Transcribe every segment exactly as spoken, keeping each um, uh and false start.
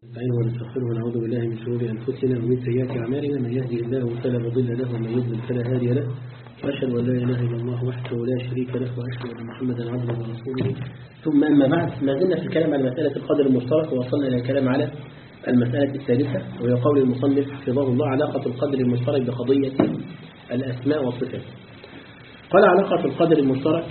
نستعينه ونستغفره ونعوذ بالله من شرور أنفسنا ومن سيئات أعمالنا. من يهده الله فلا مضل له ومن يضلل فلا هادي له، وأشهد أن لا إله إلا الله وحده لا شريك له، وأشهد أن محمدا عبده ورسوله. ثم أما بعد، ما زلنا في الكلام على مسألة القدر المشترك، ووصلنا إلى الكلام على المسألة الثالثة، وهي قول المصنف حفظه الله: علاقة القدر المشترك بقضية الأسماء والصفات. قال: علاقة القدر المشترك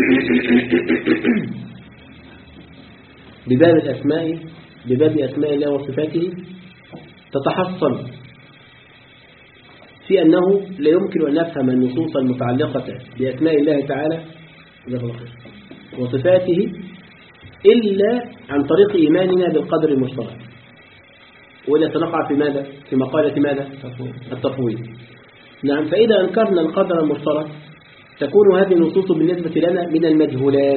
بباب الأسماء بباب أسماء الله وصفاته تتحصل في أنه لا يمكن أن نفهم النصوص المتعلقة بأسماء الله تعالى وصفاته إلا عن طريق إيماننا بالقدر المشترك، ولا تنقع في ماذا؟ في مقالة ماذا؟ التفويض. نعم، فإذا أنكرنا القدر المشترك تكون هذه النصوص بالنسبة لنا من المجهولات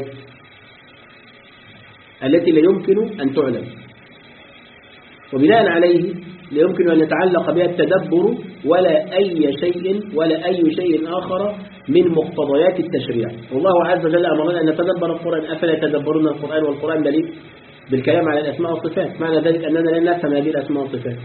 التي لا يمكن أن تعلم، وبناء عليه لا يمكن أن يتعلق بها التدبر ولا أي شيء ولا أي شيء آخر من مقتضيات التشريع. والله عز وجل أمرنا أن نتدبر القرآن، أفلا يتدبرون القرآن والقرآن دليل بالكلام على الأسماء والصفات. معنى ذلك أننا لن نفهم هذه الأسماء والصفات،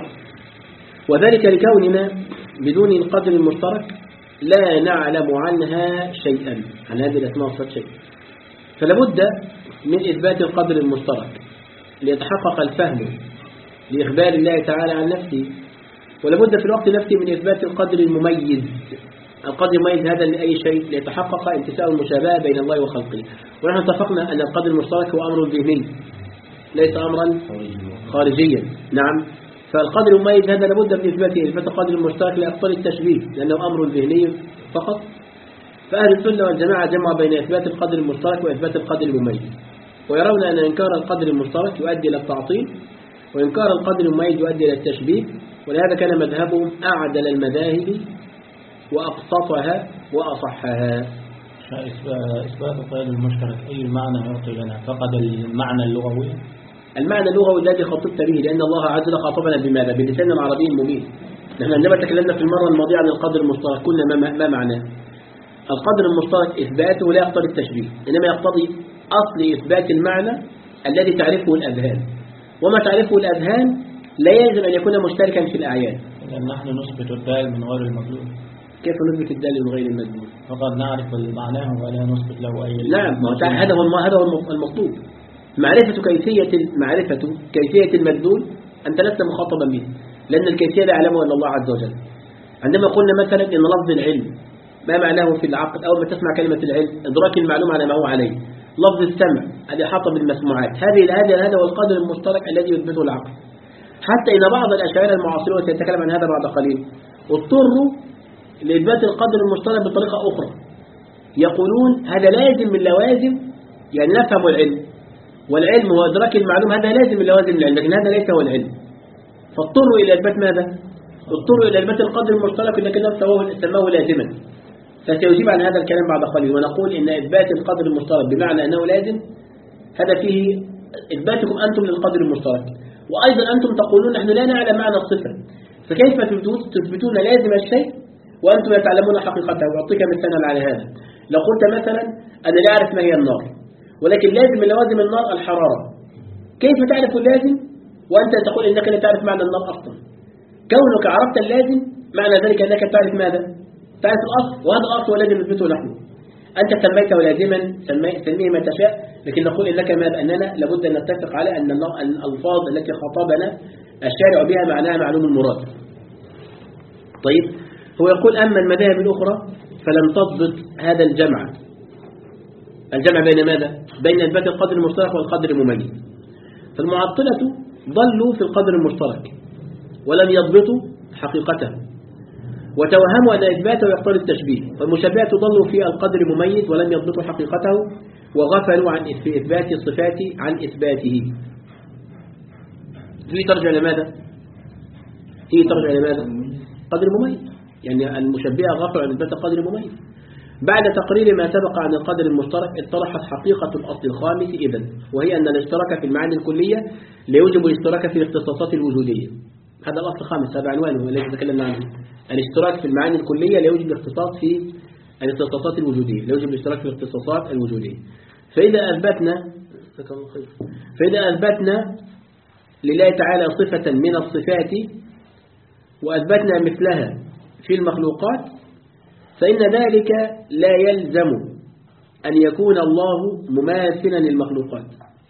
وذلك لكوننا بدون القدر المشترك لا نعلم عنها شيئا، عن هذه الأسماء والصفات شيئا. فلابد من إثبات القدر المشترك ليتحقق الفهم لإخبار الله تعالى عن نفسه، ولابد في الوقت نفسه من إثبات القدر المميز. القدر المميز هذا لأي شيء ليتحقق انتفاء المشابهة بين الله وخلقه. ونحن اتفقنا أن القدر المشترك هو أمر ذهني ليس أمرا خارجيا. نعم، فالقدر المميز هذا لابد من إثباته. إثبات القدر المشترك لا يقتضي التشبيه لأنه أمر ذهني فقط. فأهل السنة والجماعة جمعوا بين إثبات القدر المشترك وإثبات القدر المميز، ويرون أن إنكار القدر المشترك يؤدي إلى التعطيل، وإنكار القدر المميز يؤدي إلى التشبيه. ولهذا كان مذهبهم أعدل المذاهب وأقسطها وأصحها. إثبات القدر المشترك أي المعنى يعطي لنا؟ فقد المعنى اللغوي المعنى اللغوي الذي خطبت به، لأن الله عز وجل خاطبنا بماذا؟ باللسان العربي المبين. نحن عندما تكلمنا في المرة الماضية عن القدر المشترك قلنا ما, ما معناه. القدر المشترك إثباته لا يقتضي التشبيه، إنما يقتضي أصل إثبات المعنى الذي تعرفه الأذهان، وما تعرفه الأذهان لا يلزم أن يكون مشتركا في الأعيان. لأن نحن نثبت الدال من غير المدلول. كيف نثبت الدال من غير المدلول؟ فقد نعرف معناه ولا نثبت له أي. نعم، هذا هو هذا هو المطلوب. معرفة كيفية معرفة كيفية المدلول أنت لست مخاطبا به، لأن الكيفية لا يعلمها إلا الله عز وجل. عندما قلنا مثلا إن لفظ العلم ما معناه في العقل، أول ما تسمع كلمة العلم إدراك المعلوم على ما هو عليه. لفظ السمع الإحاطة بالمسموعات، هذه هذا هذا هو القدر المشترك الذي يثبته العقل. حتى إن بعض الأشاعرة المعاصرين سيتكلم عن هذا بعد قليل اضطروا لإثبات القدر المشترك بطريقة أخرى. يقولون هذا لازم من لوازم، يعني نفهم العلم، والعلم هو إدراك المعلوم، هذا لازم من لوازم العلم، لكن هذا ليس هو العلم. فاضطروا إلى إثبات ماذا؟ اضطروا إلى إثبات القدر المشترك لكنهم سموه لازما. فسيجيب عن هذا الكلام بعد قليل، ونقول إن إثبات القدر المشترك بمعنى أنه لازم، هذا فيه إثباتكم أنتم للقدر المشترك. وأيضا أنتم تقولون نحن لا نعلم معنى الصفة، فكيف تثبتون لازم الشيء وأنتم لا تعلمون حقيقته؟ وأعطيك مثلا على هذا. لو قلت مثلا أنا لا أعرف ما هي النار، ولكن لازم من لوازم النار الحرارة، كيف تعرف اللازم وأنت تقول إنك لا تعرف معنى النار أصلا؟ كونك عرفت اللازم معنى ذلك أنك تعرف ماذا؟ تعرف الأصل، وهذا الأصل هو الذي نثبته نحن. أنت سميته لازما، سميه ما تشاء، لكن نقول إنك ماذا؟ أننا لابد أن نتفق على أن الألفاظ التي خاطبنا الشارع بها معناها معلوم المراد. طيب، هو يقول أما المذاهب الأخرى فلم تضبط هذا الجمع الجمع بين ماذا؟ بين إثبات القدر المشترك والقدر المميز. فالمعطلة ضلوا في القدر المشترك ولم يضبطوا حقيقته، وتوهموا أن إثباته يقتضي التشبيه. والمشبهة ضلوا في القدر المميز ولم يضبطوا حقيقته، وغفلوا عن في إثبات الصفات عن إثباته. هي ترجع لماذا؟ هي ترجع لماذا؟ قدر مميز، يعني المشبهة غفلوا عن إثبات القدر المميز. بعد تقرير ما سبق عن القدر المشترك اتضحت حقيقة الأصل الخامس إذن، وهي أن الاشتراك في المعاني الكلية لا يوجب الاشتراك في الاختصاصات الوجودية. هذا الأصل الخامس، هذا عنوانه الذي تكلمنا عنه. الاشتراك في المعاني الكلية لا يوجب الاختصاص في الاختصاصات الوجودية، لا يوجب الاشتراك في الاختصاصات الوجودية. فإذا أثبتنا فإذا أثبتنا لله تعالى صفة من الصفات وأثبتنا مثلها في المخلوقات فإن ذلك لا يلزم أن يكون الله مماثلا للمخلوقات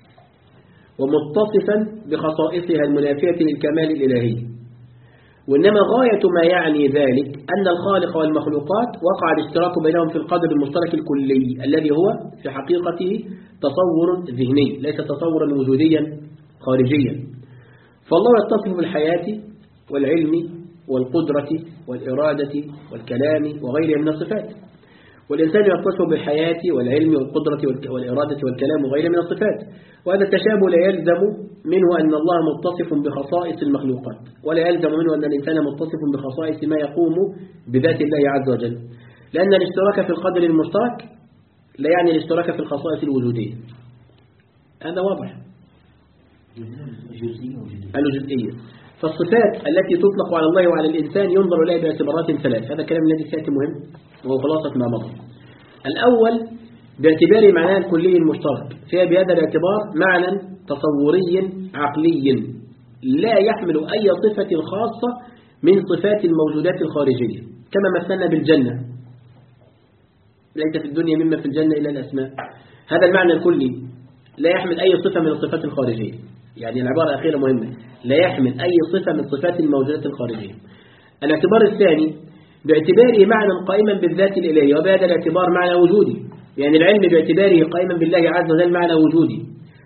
ومتصفا بخصائصها المنافية للكمال الإلهي، وإنما غاية ما يعني ذلك أن الخالق والمخلوقات وقع الاشتراك بينهم في القدر المشترك الكلي الذي هو في حقيقته تصور ذهني ليس تصورا وجوديا خارجيا. فالله يتصف بالحياة والعلم والقدرة والإرادة والكلام وغيرها من الصفات، والإنسان يتصف بالحياة والعلم والقدرة والإرادة والكلام وغيرها من الصفات، وهذا التشابه لا يلزم منه أن الله متصف بخصائص المخلوقات ولا يلزم منه أن الإنسان متصف بخصائص ما يقوم بذات الله عز وجل، لأن الاشتراك في القدر المشترك لا يعني الاشتراك في الخصائص الوجودية. هذا واضح. الجزئية. فالصفات التي تطلق على الله وعلى الإنسان ينظر إليها باعتبارات ثلاث. هذا الكلام الذي سيأتي مهم وهو خلاصة ما مضى. الأول باعتبار معناه الكلي المشترك، فيها بهذا الاعتبار معنى تصوري عقلي لا يحمل أي صفة خاصة من صفات الموجودات الخارجية، كما مثلنا بالجنة ليس في الدنيا مما في الجنة إلا الأسماء. هذا المعنى الكلي لا يحمل أي صفة من الصفات الخارجية، يعني العبارة الأخيرة مهمة، لا يحمل أي صفة من صفات الموجودات الخارجية. الاعتبار الثاني باعتباره معنى قائما بالذات الإلهية، وبهذا الاعتبار معنى وجودي، يعني العلم باعتباره قائما بالله عز وجل معنى وجودي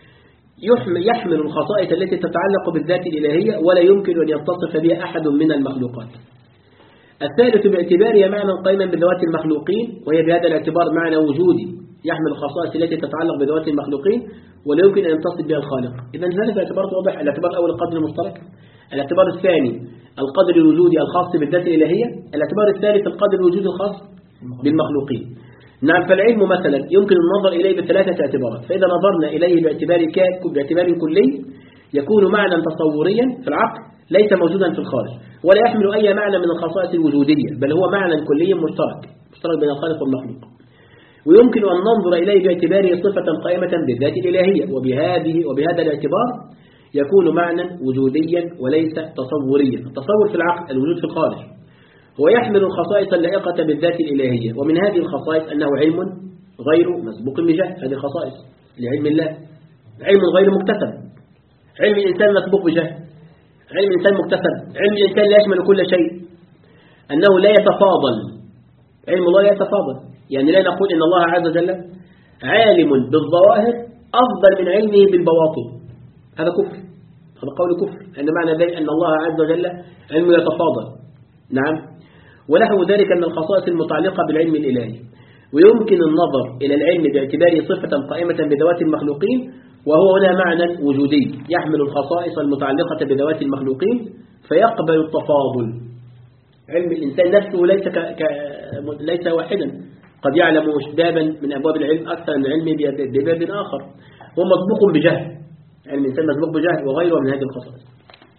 يحمل الخصائص التي تتعلق بالذات الإلهية ولا يمكن أن يتصف بها أحد من المخلوقات. الثالث باعتبارها معنى قائما بذوات المخلوقين، وهي بهذا الاعتبار معنى وجودي يحمل الخصائص التي تتعلق بذوات المخلوقين ولا يمكن أن يتصف بها الخالق. إذا ثلاثة اعتبارات واضحة. الاعتبار الأول القدر المشترك، الاعتبار الثاني القدر الوجودي الخاص بالذات الإلهية، الاعتبار الثالث القدر الوجودي الخاص بالمخلوقين. نعم، فالعلم مثلا يمكن النظر إليه بثلاثة اعتبارات، فإذا نظرنا إليه باعتبار باعتبار كلي يكون معنى تصوريا في العقل ليس موجودا في الخارج ولا يحمل أي معنى من الخصائص الوجودية، بل هو معنى كلي مشترك مشترك بين الخالق والمخلوق. ويمكن أن ننظر إليه باعتباره صفة قائمة بالذات الإلهية، وبهذه وبهذا الاعتبار يكون معنى وجوديا وليس تصوريا. التصور في العقل، الوجود في الخارج. هو يحمل الخصائص اللائقة بالذات الإلهية، ومن هذه الخصائص أنه علم غير مسبوق بجهل. هذه خصائص لعلم الله، علم غير مكتسب. علم الإنسان مسبوق بجهل، علم الإنسان مكتسب. علم الإنسان لا يشمل كل شيء، أنه لا يتفاضل. علم الله لا يتفاضل، يعني لا نقول إن الله عز وجل عالم بالظواهر أفضل من علمه بالبواطن، هذا كفر، هذا قول كفر. أن معنى ذلك أن الله عز وجل علمه يتفاضل. نعم، ونحو ذلك من الخصائص المتعلقة بالعلم الإلهي. ويمكن النظر إلى العلم باعتباره صفة قائمة بذوات المخلوقين، وهو هنا معنى وجودي يحمل الخصائص المتعلقة بذوات المخلوقين فيقبل التفاضل. علم الإنسان نفسه ليس ك... ك... ليس واحدا، قد يعلم بابا من أبواب العلم أكثر من علمه بباب آخر. هو مسبوق بجهل، علم الإنسان مسبوق بجهل وغيره من هذه الخصائص.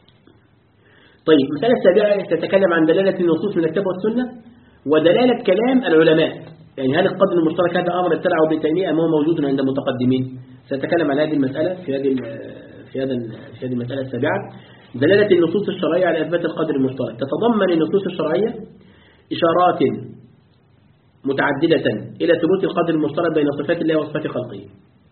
طيب، المسألة السابعة تتكلم عن دلالة النصوص من الكتاب والسنة ودلالة كلام العلماء، يعني هل القدر المشترك هذا أمر ابتدعه ابن تيمية أم هو موجود عند المتقدمين؟ سنتكلم عن هذه المسألة في هذه في هذا في هذه المسألة السابعة. دلالة النصوص الشرعية على إثبات القدر المشترك. تتضمن النصوص الشرعية إشارات متعددة إلى ثبوت القدر المشترك بين صفات الله وصفات خلقه،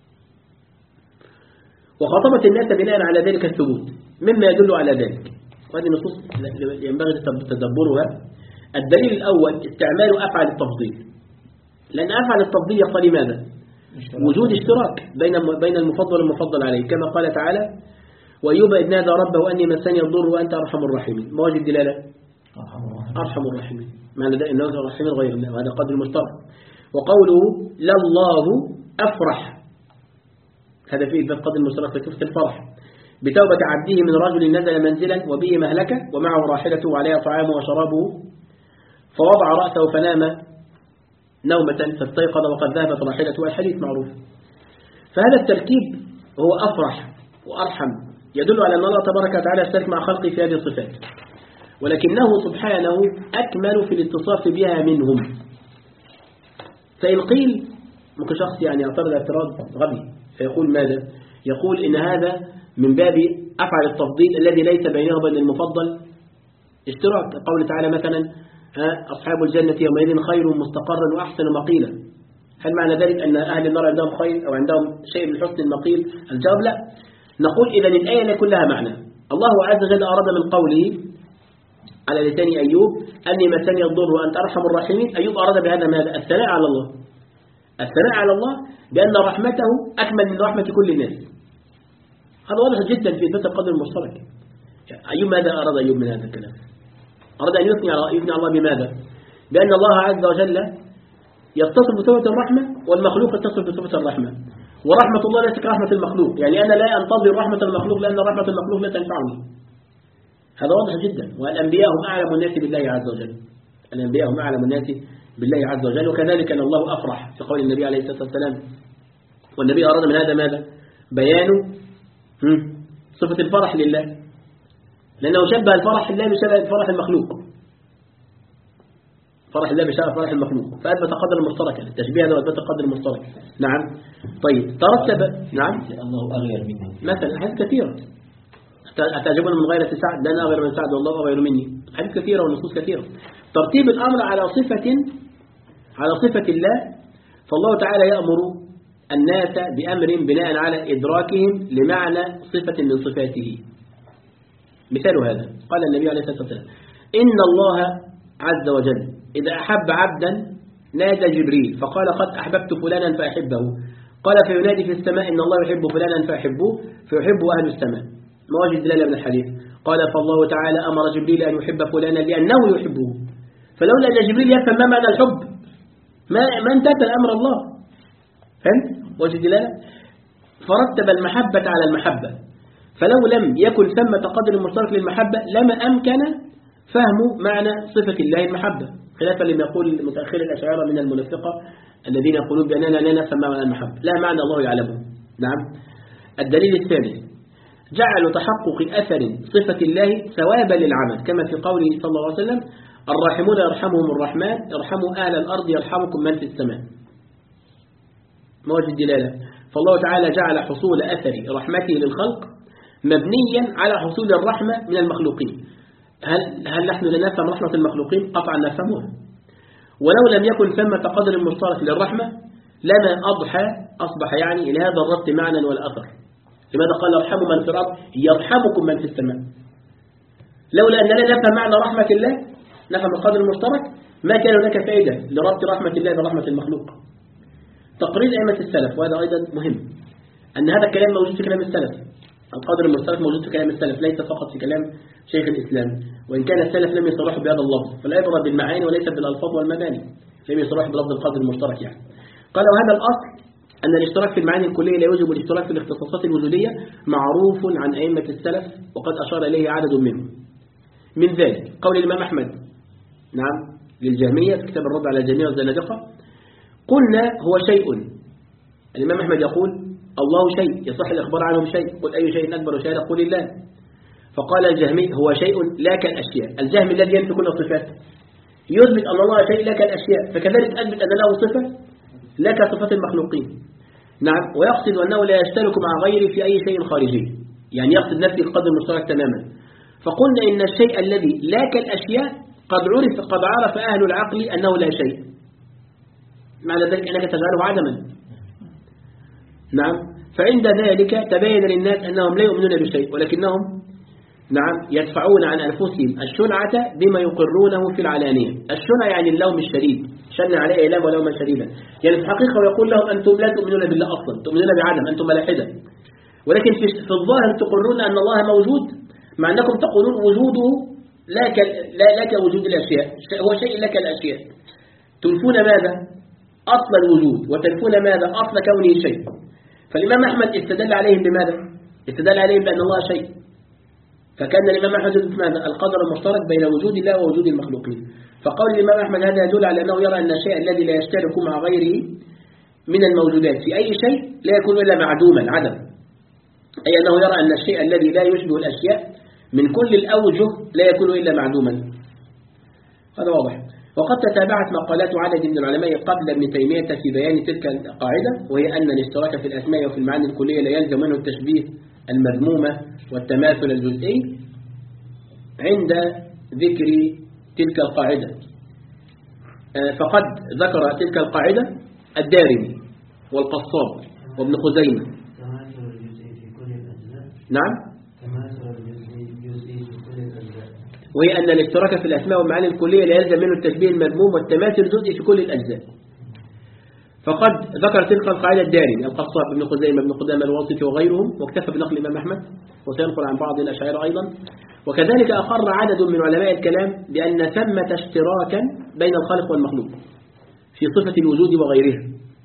وخاطبت الناس بناء على ذلك الثبوت مما يدل على ذلك، وهذه النصوص ينبغي تدبرها. الدليل الأول استعمال أفعال التفضيل، لأن أفعال التفضيل يقتضي ماذا؟ وجود اشتراك بين بين المفضل والمفضل عليه، كما قال تعالى: وأيوب إذ نادى ربه أني مسني الضر وأنت أرحم الراحمين. ما وجه الدلالة؟ أرحم الراحمين، معنى ذلك أنه الراحمين غير الله، وهذا قدر المشترك. وقوله لله أفرح، هذا فيه إثبات قدر المشترك في صفة الفرح بتوبة عبده من رجل نزل منزلا وبه مهلكة ومعه راحلته وعليها طعامه وشرابه فوضع رأسه فنام نومة فاستيقظ وقد ذهبت راحلته، والحديث معروف. فهذا التركيب هو أفرح وأرحم يدل على أن الله تبارك وتعالى يشترك مع خلقه في هذه الصفات، ولكنه سبحانه أكمل في الاتصاف بها منهم. فإن قيل، ممكن شخص يعني يعترض اعتراض غبي فيقول ماذا؟ يقول إن هذا من باب أفعل التفضيل الذي ليس بينه وبين المفضل اشتراك. قول تعالى مثلا أصحاب الجنة يومئذ خير مستقرا وأحسن مقيلا. هل معنى ذلك أن أهل النار عندهم خير أو عندهم شيء من حسن المقيل؟ الجواب لا. نقول إذا الآية لا كلها معنى. الله عز وجل أراد من قوله على لسان أيوب أني مسني الضر وأنت أرحم الراحمين، أيوب أراد بهذا ماذا؟ الثناء على الله، الثناء على الله بأن رحمته أكمل من رحمة كل الناس. هذا واضح جدا في إثبات القدر المشترك. أيوب ماذا أراد أيوب من هذا الكلام؟ أراد أن يثني على يثني على الله بماذا؟ بأن الله عز وجل يتصل بصفة الرحمة والمخلوق يتصل بصفة الرحمة، ورحمة الله ليست كرحمة المخلوق، يعني أنا لا أنتظر رحمة المخلوق لأن رحمة المخلوق لا تنفعني. هذا واضح جدا. والأنبياء هم أعلم الناس بالله عز وجل، الأنبياء هم أعلم الناس بالله عز وجل. وكذلك أن الله أفرح في قول النبي عليه الصلاة والسلام، والنبي أراد من هذا ماذا؟ بيان صفة الفرح لله، لأنه شبه الفرح لله بشبه فرح المخلوق، فرح الله بشبه فرح المخلوق، فأثبت قدر المشترك. التشبيه هذا أثبت قدر المشترك. نعم. طيب ترتب. نعم. الله أغير مني مثلا حديث كثيرة، أتعجبون من غيرة سعد لأن أغير من سعد والله أغير مني، حديث كثيرة والنصوص كثيرة. ترتيب الأمر على صفة على صفة الله، فالله تعالى يأمر الناس بأمر بناء على إدراكهم لمعنى صفة من صفاته. مثال هذا قال النبي عليه الصلاة والسلام إن الله عز وجل إذا أحب عبدا نادى جبريل فقال قد أحببت فلانا فأحبه، قال فينادي في السماء إن الله يحب فلانا فأحبوه فيحبه أهل السماء. ما وجد دلالة من الحديث. قال فالله تعالى أمر جبريل أن يحب فلانا لأنه يحبه، فلولا أن جبريل يفهم ما معنى الحب ما ما انتهى الأمر الله. فهمت؟ وجد دلالة. فرتب المحبة على المحبة، فلو لم يكن ثمة قدر مشترك للمحبة لما أمكن فهم معنى صفة الله المحبة، خلافا لما يقول المتأخر الأشاعرة من المنافقة الذين يقولون بأننا لا نفهم معنى المحبة، لا معنى الله يعلمه. نعم. الدليل الثالث جعل تحقق أثر صفة الله ثوابا للعمل، كما في قوله صلى الله عليه وسلم الراحمون يرحمهم الرحمن ارحموا أهل الأرض يرحمكم من في السماء. ما وجد دلالة. فالله تعالى جعل حصول أثر رحمته للخلق مبنيا على حصول الرحمة من المخلوقين. هل هل نحن لا نفهم رحمة المخلوقين؟ قطعا نفهمها. ولو لم يكن ثمة قدر مشترك للرحمة لما أضحى أصبح يعني إلى هذا الربط معنى والأثر. لماذا قال ارحموا من في الأرض يرحمكم من في السماء؟ لولا أننا نفهم معنى رحمة الله نفهم القدر المشترك ما كان هناك فائدة لربط رحمة الله برحمة المخلوق. تقرير أئمة السلف، وهذا أيضا مهم، أن هذا الكلام موجود في كلام السلف. القدر المشترك موجود في كلام السلف ليس فقط في كلام شيخ الإسلام، وإن كان السلف لم يصرحوا بهذا اللفظ، فالعبرة بالمعاني وليس بالألفاظ والمباني، لم يصرحوا بلفظ القدر المشترك يعني. قال وهذا الأصل أن الاشتراك في المعاني الكلية لا يوجب الاشتراك في الاختصاصات الوجودية معروف عن أئمة السلف، وقد أشار إليه عدد منهم. من ذلك قول الإمام أحمد نعم للجهمية في كتاب الرد على الجهمية والزنادقة قلنا هو شيء. الإمام أحمد يقول الله شيء، يصح الإخبار عنهم شيء، قل أي شيء أكبر شهادة قل الله. فقال الجهمي هو شيء لا كالأشياء. الجهم الذي ينفي كل الصفات يثبت أن الله شيء لا كالأشياء، فكذلك أثبت أن له صفة لا كصفات المخلوقين. نعم. ويقصد أنه لا يشترك مع غيره في أي شيء خارجي، يعني يقصد نفي القدر المشترك تماما. فقلنا إن الشيء الذي لا كالأشياء قد عرف قد عرف أهل العقل أنه لا شيء، معنى ذلك أنك تجعله عدما. نعم. فعند ذلك تبين للناس أنهم لا يؤمنون بشيء، ولكنهم نعم يدفعون عن أنفسهم الشنعة بما يقرونه في العلانية. الشنع يعني اللوم الشديد، شن عليه إعلام ولوما شديدا، يعني في الحقيقة ويقول لهم أنتم لا تؤمنون بالله أصلا، تؤمنون بعدم، أنتم ملاحدة، ولكن في الظاهر تقرون أن الله موجود، مع أنكم تقولون وجوده لا لا لا كوجود الأشياء، هو شيء لا كالأشياء. تنفون ماذا؟ أصل الوجود، وتنفون ماذا؟ أصل كونه شيء. فالإمام أحمد استدل عليهم بماذا؟ استدل عليهم بأن الله شيء، فكان الإمام أحمد يثبت ماذا؟ القدر المشترك بين وجود الله ووجود المخلوقين. فقول الإمام أحمد هذا يدل على أنه يرى أن الشيء الذي لا يشترك مع غيره من الموجودات في أي شيء لا يكون إلا معدوما عدم، أي أنه يرى أن الشيء الذي لا يشبه الأشياء من كل الأوجه لا يكون إلا معدوما. هذا واضح. وقد تتابعت مقالات عدد من العلماء قبل ابن تيمية في بيان تلك القاعدة، وهي أن الاشتراك في الأسماء وفي المعاني الكلية لا يلزم منه التشبيه المذمومة والتماثل الجزئي عند ذكر تلك القاعدة. فقد ذكر تلك القاعدة الدارمي والقصاب وابن خزيمة. نعم، وهي أن الاشتراك في الأسماء والمعاني الكلية لا يلزم منه التشبيه المذموم والتماثل الجزئي في كل الأجزاء. فقد ذكر تلك القاعدة الدارمي القصاب ابن خزيمة ابن قدامة الواسطي وغيرهم، واكتفى بنقل الإمام أحمد، وسينقل عن بعض الأشاعرة أيضا. وكذلك أقر عدد من علماء الكلام بأن ثمة اشتراكا بين الخالق والمخلوق في صفة الوجود وغيرها،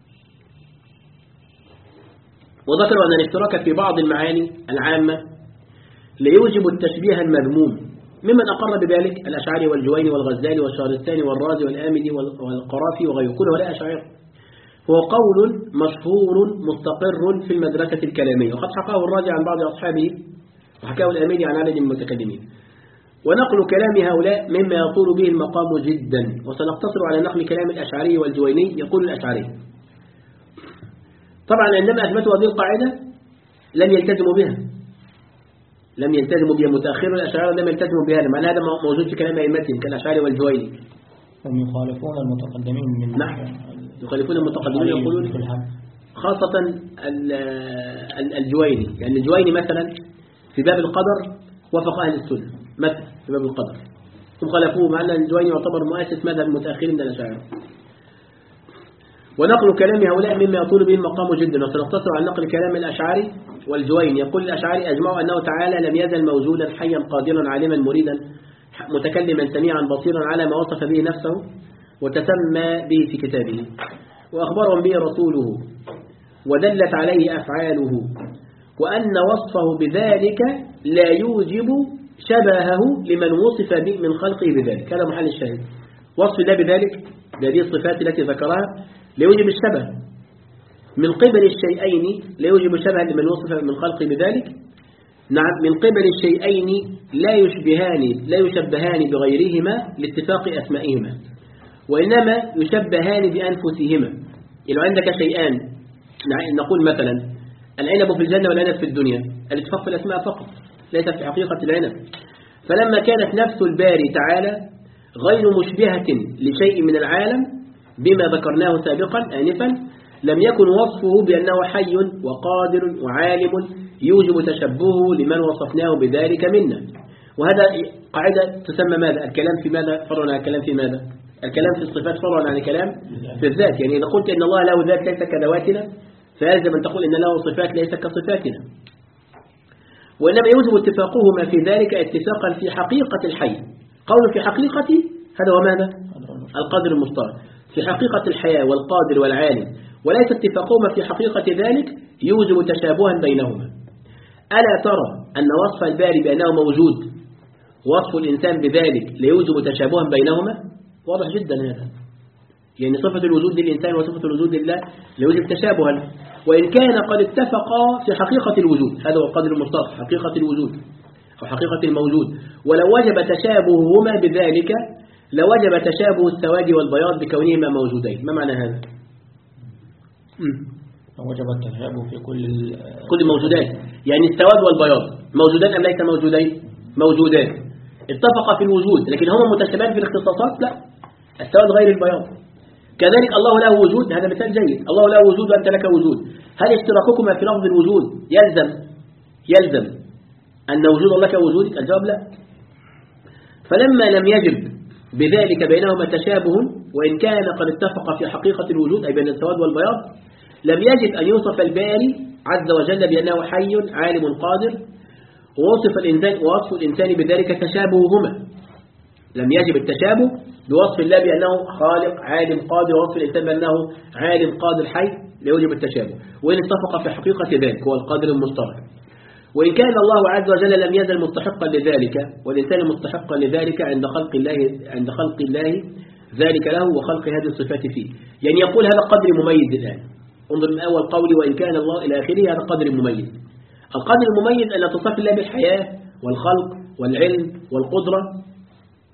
وذكروا أن الاشتراك في بعض المعاني العامة ليوجب التشبيه المذموم، ممن أقر بذلك الأشعري والجويني والغزالي والشارستاني والرازي والآمدي والقرافي وغيره، كل هؤلاء أشاعرة. هو قول مشهور مستقر في المدرسة الكلامية، وقد حكاه الرازي عن بعض أصحابه، وحكاه الآمدي عن عدد من المتكلمين. ونقل كلام هؤلاء مما يطول به المقام جدا، وسنقتصر على نقل كلام الأشعري والجويني. يقول الأشعري: طبعا عندما أثبتوا هذه القاعدة لم يلتزموا بها، لم يلتزموا بها متأخر الأشاعرة، لم يلتزموا بها، معنى هذا موجود في كلام أئمتهم كالأشعري والجويني. هم يخالفون المتقدمين من نعم، يخالفون المتقدمين يقولون خاصة الجويني، يعني الجويني مثلا في باب القدر وفق أهل السنة مثلا في باب القدر، هم خالفوه، مع أن الجويني يعتبر مؤسس مذهب المتأخرين من الأشاعرة. ونقل كلام هؤلاء مما يطول به المقام جدا، وسنقتصر على نقل كلام الأشعري والجويني. يقول الأشعري: أجمعوا أنه تعالى لم يزل موجودا حيا قادرا عالما مريدا متكلما سميعا بصيرا على ما وصف به نفسه وتسمى به في كتابه، وأخبرهم به رسوله ودلت عليه أفعاله، وأن وصفه بذلك لا يوجب شبهه لمن وصف به من خلقه بذلك. هذا محل الشاهد، وصف الله بذلك بهذه الصفات التي ذكرها لا يوجب الشبه من قبل الشيئين، لا يوجب شبه لمن وصف من خلقه بذلك. نعم، من قبل الشيئين لا يشبهان لا يشبهان بغيرهما لاتفاق أسمائهما، وإنما يشبهان بأنفسهما. لو عندك شيئان، نقول مثلا العنب في الجنة والعنب في الدنيا، الاتفاق في الأسماء فقط ليس في حقيقة العنب. فلما كانت نفس الباري تعالى غير مشبهة لشيء من العالم بما ذكرناه سابقا آنفا، لم يكن وصفه بأنه حي وقادر وعالم يوجب تشبهه لمن وصفناه بذلك منا. وهذا قاعدة تسمى ماذا؟ الكلام في ماذا؟ فرعا عن الكلام في ماذا؟ الكلام في الصفات فرعا عن الكلام في الذات. يعني إذا قلت إن الله له ذات ليس كذواتنا، فيلزم أن تقول إن له صفات ليس كصفاتنا. وإنما يوجب اتفاقهما في ذلك اتفاقا في حقيقة الحي. قول في حقيقة هذا هو ماذا؟ القادر المستار، في حقيقة الحياة والقادر والعالم، وليس اتفاقهما في حقيقة ذلك يوجب تشابها بينهما. ألا ترى أن وصف الباري بأنه موجود وصف الإنسان بذلك ليوجب تشابها بينهما؟ واضح جدا هذا، يعني صفة الوجود للإنسان وصفة الوجود لله ليوجب تشابها، وإن كان قد اتفقا في حقيقة الوجود. هذا هو القدر المشترك، حقيقة الوجود أو حقيقة الموجود. ولو وجب تشابههما بذلك لوجب تشابه السواد والبياض بكونهما موجودين. ما معنى هذا؟ وجب التشابه في كل كل الموجودات، يعني السواد والبياض موجودان أم ليس موجودين؟ موجودان، اتفقا في الوجود، لكن هما متشابهان في الاختصاصات؟ لا، السواد غير البياض. كذلك الله له وجود، هذا مثال جيد، الله له وجود وأنت لك وجود. هل اشتراككما في لفظ الوجود يلزم يلزم أن وجود الله كوجودك؟ الجواب لا. فلما لم يجب بذلك بينهما تشابه، وإن كان قد اتفق في حقيقة الوجود أي بين السواد والبياض، لم يجب أن يوصف الباري عز وجل بأنه حي عالم قادر، ووصف الإنسان ووصف الإنسان بذلك تشابههما. لم يجب التشابه بوصف الله بأنه خالق عالم قادر، ووصف الإنسان بأنه عالم قادر حي، لا يوجب التشابه، وإن اتفق في حقيقة ذلك هو القادر المشترك. وإن كان الله عز وجل لم يزل مستحقا لذلك، والإنسان مستحقا لذلك عند خلق الله عند خلق الله ذلك له وخلق هذه الصفات فيه. يعني يقول هذا قدر مميز الآن. انظر من أول قولي وإن كان الله إلى آخره، هذا قدر مميز. القدر المميز أن تصف الله بالحياة والخلق والعلم والقدرة،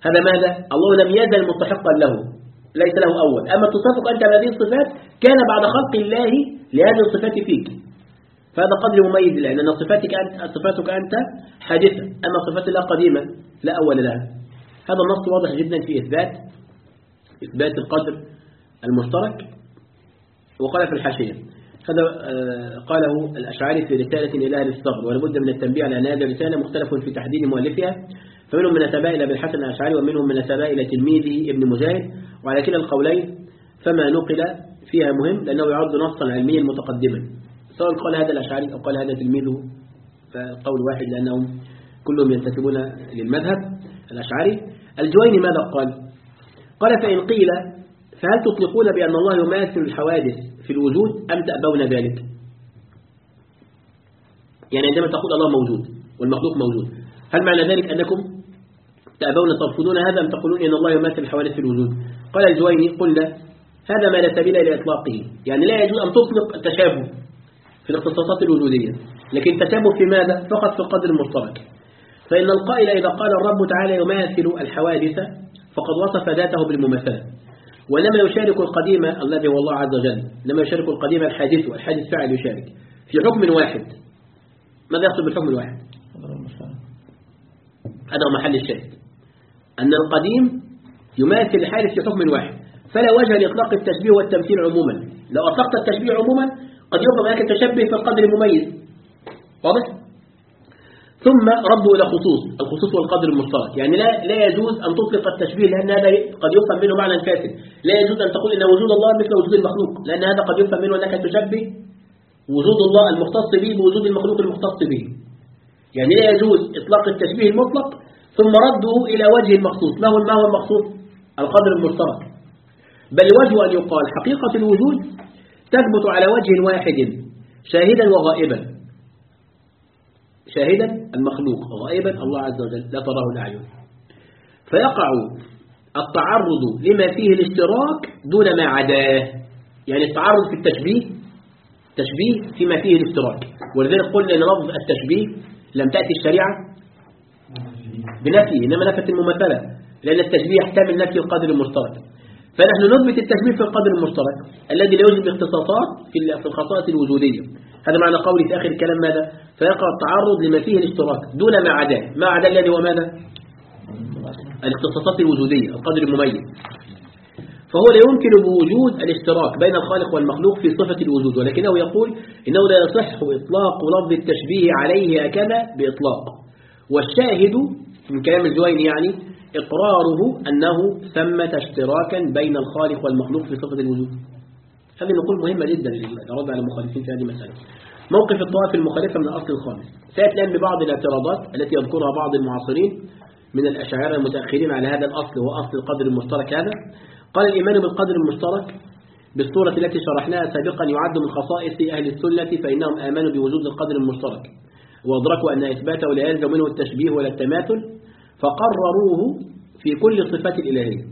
هذا ماذا؟ الله لم يزل مستحقا له، ليس له أول. أما اتصافك أنت بهذه الصفات كان بعد خلق الله لهذه الصفات فيك، فهذا قدر مميز، لأن صفاتك أنت صفاتك أنت حادثة، أما صفات الله قديمة لا أول لها. هذا النص واضح جدا في إثبات إثبات القدر المشترك. وقال في الحاشية هذا قاله الأشعري في رسالة إلى أهل الصبر، ولابد من التنبيه على أن هذه الرسالة مختلف في تحديد مؤلفها، فمنهم من نسبها إلى ابن الحسن الأشعري ومنهم من نسبها إلى تلميذه ابن مجاهد، وعلى كلا القولين فما نقل فيها مهم لأنه يعد نصا علميا متقدما، سواء قال هذا الأشعري أو قال هذا تلميذه فقول واحد لأنهم كلهم ينتسبون للمذهب الأشعري. الجويني ماذا قال؟ قال فإن قيل فهل تطلقون بأن الله يماثل الحوادث في الوجود أم تأبون ذلك؟ يعني عندما تقول الله موجود والمخلوق موجود، هل معنى ذلك أنكم تأبون ترفضون هذا أم تقولون إن الله يماثل الحوادث في الوجود؟ قال الجويني قلنا هذا ما لا سبيل إلى إطلاقه، يعني لا يجوز أن تطلق التشابه في الاختصاصات الوجودية، لكن تشابه في ماذا؟ فقط في القدر المشترك. فإن القائل إذا قال الرب تعالى يماثل الحوادث فقد وصف ذاته بالمماثلة، وإنما يشارك القديم الذي هو الله عز وجل، إنما يشارك القديم الحادث، والحادث فعل يشارك في حكم واحد. ماذا يقصد بالحكم الواحد؟ هذا هو محل الشاهد، أن القديم يماثل الحادث في حكم واحد، فلا وجه لإطلاق التشبيه والتمثيل عموما. لو أطلقت التشبيه عموما قد يفهم هناك تشبه في القدر المميز، واضح؟ ثم ردوا إلى خصوص، الخصوص والقدر المشترك، يعني لا لا يجوز أن تطلق التشبيه لأن هذا قد يفهم منه معنى فاسد. لا يجوز أن تقول إن وجود الله مثل وجود المخلوق، لأن هذا قد يفهم منه أنك تشبه وجود الله المختص به بوجود المخلوق المختص به. يعني لا يجوز إطلاق التشبيه المطلق ثم رده إلى وجه المخصوص. ما هو ما هو المخصوص؟ القدر المشترك. بل وجه أن يقال حقيقة الوجود تثبت على وجه واحد شاهدا وغائبا، شاهدا المخلوق، غائبا الله عز وجل لا تراه الأعين، فيقع التعرض لما فيه الاشتراك دون ما عداه. يعني التعرض في التشبيه تشبيه فيما فيه الاشتراك، ولذلك قلنا أن لفظ التشبيه لم تأتي الشريعة بنفيه، إنما نفت المماثلة، لأن التشبيه يحتمل نفي القدر المشترك. فنحن نثبت التشبيه في القدر المشترك الذي لا يوجد اختصاصات في الخصائص الوجودية. هذا معنى قولي في آخر الكلام ماذا؟ فيقع التعرض لما فيه الاشتراك دون ما عداه. ما عداه الذي هو ماذا؟ الاختصاصات الوجودية، القدر المميز. فهو لا يمكن بوجود الاشتراك بين الخالق والمخلوق في صفة الوجود، ولكنه يقول إنه لا يصح إطلاق لفظ التشبيه عليه هكذا بإطلاق. والشاهد من كلام الجويني يعني إقراره أنه ثمة اشتراكا بين الخالق والمخلوق في صفة الوجود. هذه نقول مهمة جدا للرد على المخالفين في هذه المسألة. موقف الطوائف المخالفة من الأصل الخامس سيأتي الآن ببعض الاعتراضات التي يذكرها بعض المعاصرين من الأشاعرة المتأخرين على هذا الأصل، وهو أصل القدر المشترك. هذا قال الإيمان بالقدر المشترك بالصورة التي شرحناها سابقا يعد من خصائص أهل السنة، فإنهم آمنوا بوجود القدر المشترك وأدركوا أن إثباته لا يلزم منه التشبيه ولا التماثل، فقرروه في كل صفات الإلهية.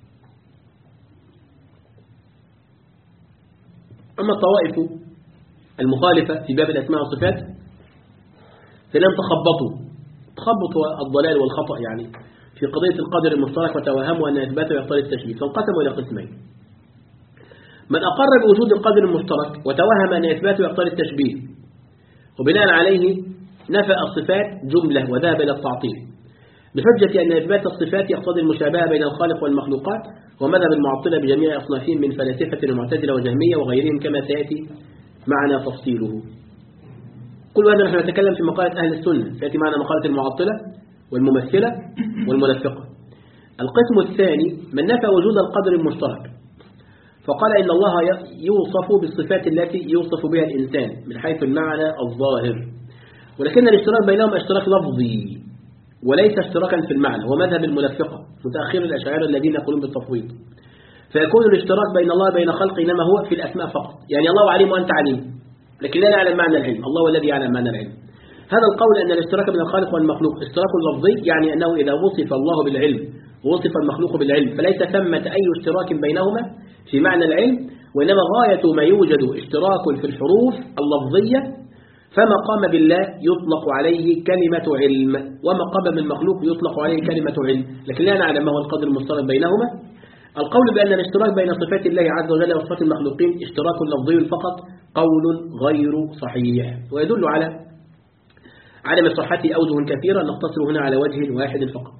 أما الطوائف المخالفة في باب الأسماء والصفات فلم تخبطوا تخبطوا الضلال والخطأ يعني في قضية القدر المشترك، وتوهموا أن إثباته يقتضي التشبيه، فانقسموا إلى قسمين: من أقر بوجود القدر المشترك وتوهم أن إثباته يقتضي التشبيه، وبناء عليه نفى الصفات جملة وذهب إلى التعطيل بحجة أن إثبات الصفات يقتضي المشابهة بين الخالق والمخلوقات، ومذهب المعطلة بجميع أصنافهم من فلاسفة ومعتزلة وجهمية وغيرهم كما سيأتي معنا تفصيله. كل هذا نحن نتكلم في مقالة أهل السنة، سيأتي معنا مقالة المعطلة والممثلة والمنافقة. القسم الثاني من نفى وجود القدر المشترك، فقال إن الله يوصف بالصفات التي يوصف بها الإنسان من حيث المعنى الظاهر، ولكن الاشتراك بينهم اشتراك لفظي وليس اشتراكا في المعنى، ومذهب المنافقة متأخر الأشاعرة الذين يقولون بالتفويض. فيكون الاشتراك بين الله وبين خلقه إنما هو في الأسماء فقط، يعني الله عليم وأنت عليم، لكن لا نعلم معنى العلم، الله هو الذي يعلم معنى العلم. هذا القول أن الاشتراك بين الخالق والمخلوق اشتراك لفظي، يعني أنه إذا وصف الله بالعلم ووصف المخلوق بالعلم فليس ثمة أي اشتراك بينهما في معنى العلم، وإنما غاية ما يوجد اشتراك في الحروف اللفظية، فما قام بالله يطلق عليه كلمة علم، وما قام بالمخلوق يطلق عليه كلمة علم، لكن لا نعلم ما هو القدر المشترك بينهما. القول بأن الاشتراك بين صفات الله عز وجل وصفات المخلوقين اشتراك لفظي فقط قول غير صحيح، ويدل على عدم صحته أوجه كثيرة، نقتصر هنا على وجه واحد فقط.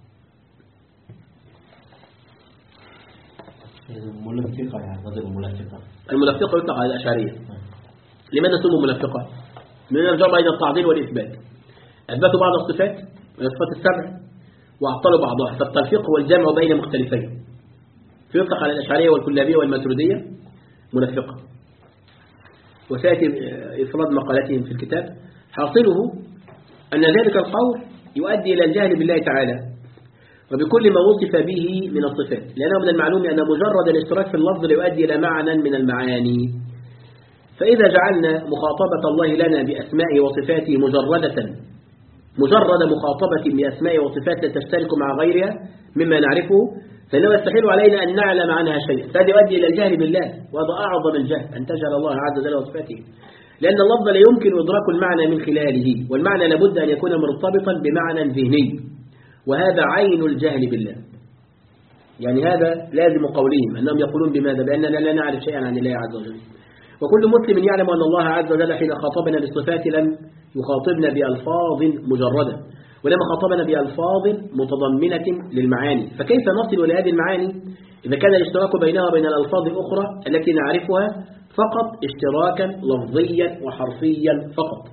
الملفقة يعني غير الملفقة. الملفقة يطلق على الأشعرية. لماذا سموا ملفقة؟ من يرجع بين التعطيل والإثبات. أثبتوا بعض الصفات من الصفات السبع وأعطلوا بعضها، فالتلفيق هو الجمع بين مختلفين، فيطلق على الأشعرية والكلابية والماتريدية ملفقة، وسيأتي إفراد مقالتهم في الكتاب. حاصله أن ذلك القول يؤدي إلى الجهل بالله تعالى وبكل ما وصف به من الصفات، لأنه من المعلوم أن مجرد الاشتراك في اللفظ لا يؤدي إلى معنى من المعاني. فإذا جعلنا مخاطبة الله لنا بأسمائه وصفاته مجردة مجرد مخاطبة بأسمائه وصفاته تشترك مع غيرها مما نعرفه، فإنه يستحيل علينا أن نعلم عنها شيئا، فهذا يؤدي إلى الجهل بالله، وهذا أعظم الجهل أن تجهل الله عز وجل وصفاته، لأن اللفظ لا يمكن إدراك المعنى من خلاله، والمعنى لابد أن يكون مرتبطا بمعنى ذهني، وهذا عين الجهل بالله. يعني هذا لازم قولهم أنهم يقولون بماذا؟ بأننا لا نعرف شيئا عن الله عز وجل. وكل مسلم يعلم أن الله عز وجل حين خاطبنا بالصفات لم يخاطبنا بألفاظ مجردة، ولما خاطبنا بألفاظ متضمنة للمعاني، فكيف نصل إلى هذه المعاني إذا كان الاشتراك بينها وبين الألفاظ الأخرى التي نعرفها فقط اشتراكا لفظيا وحرفيا فقط؟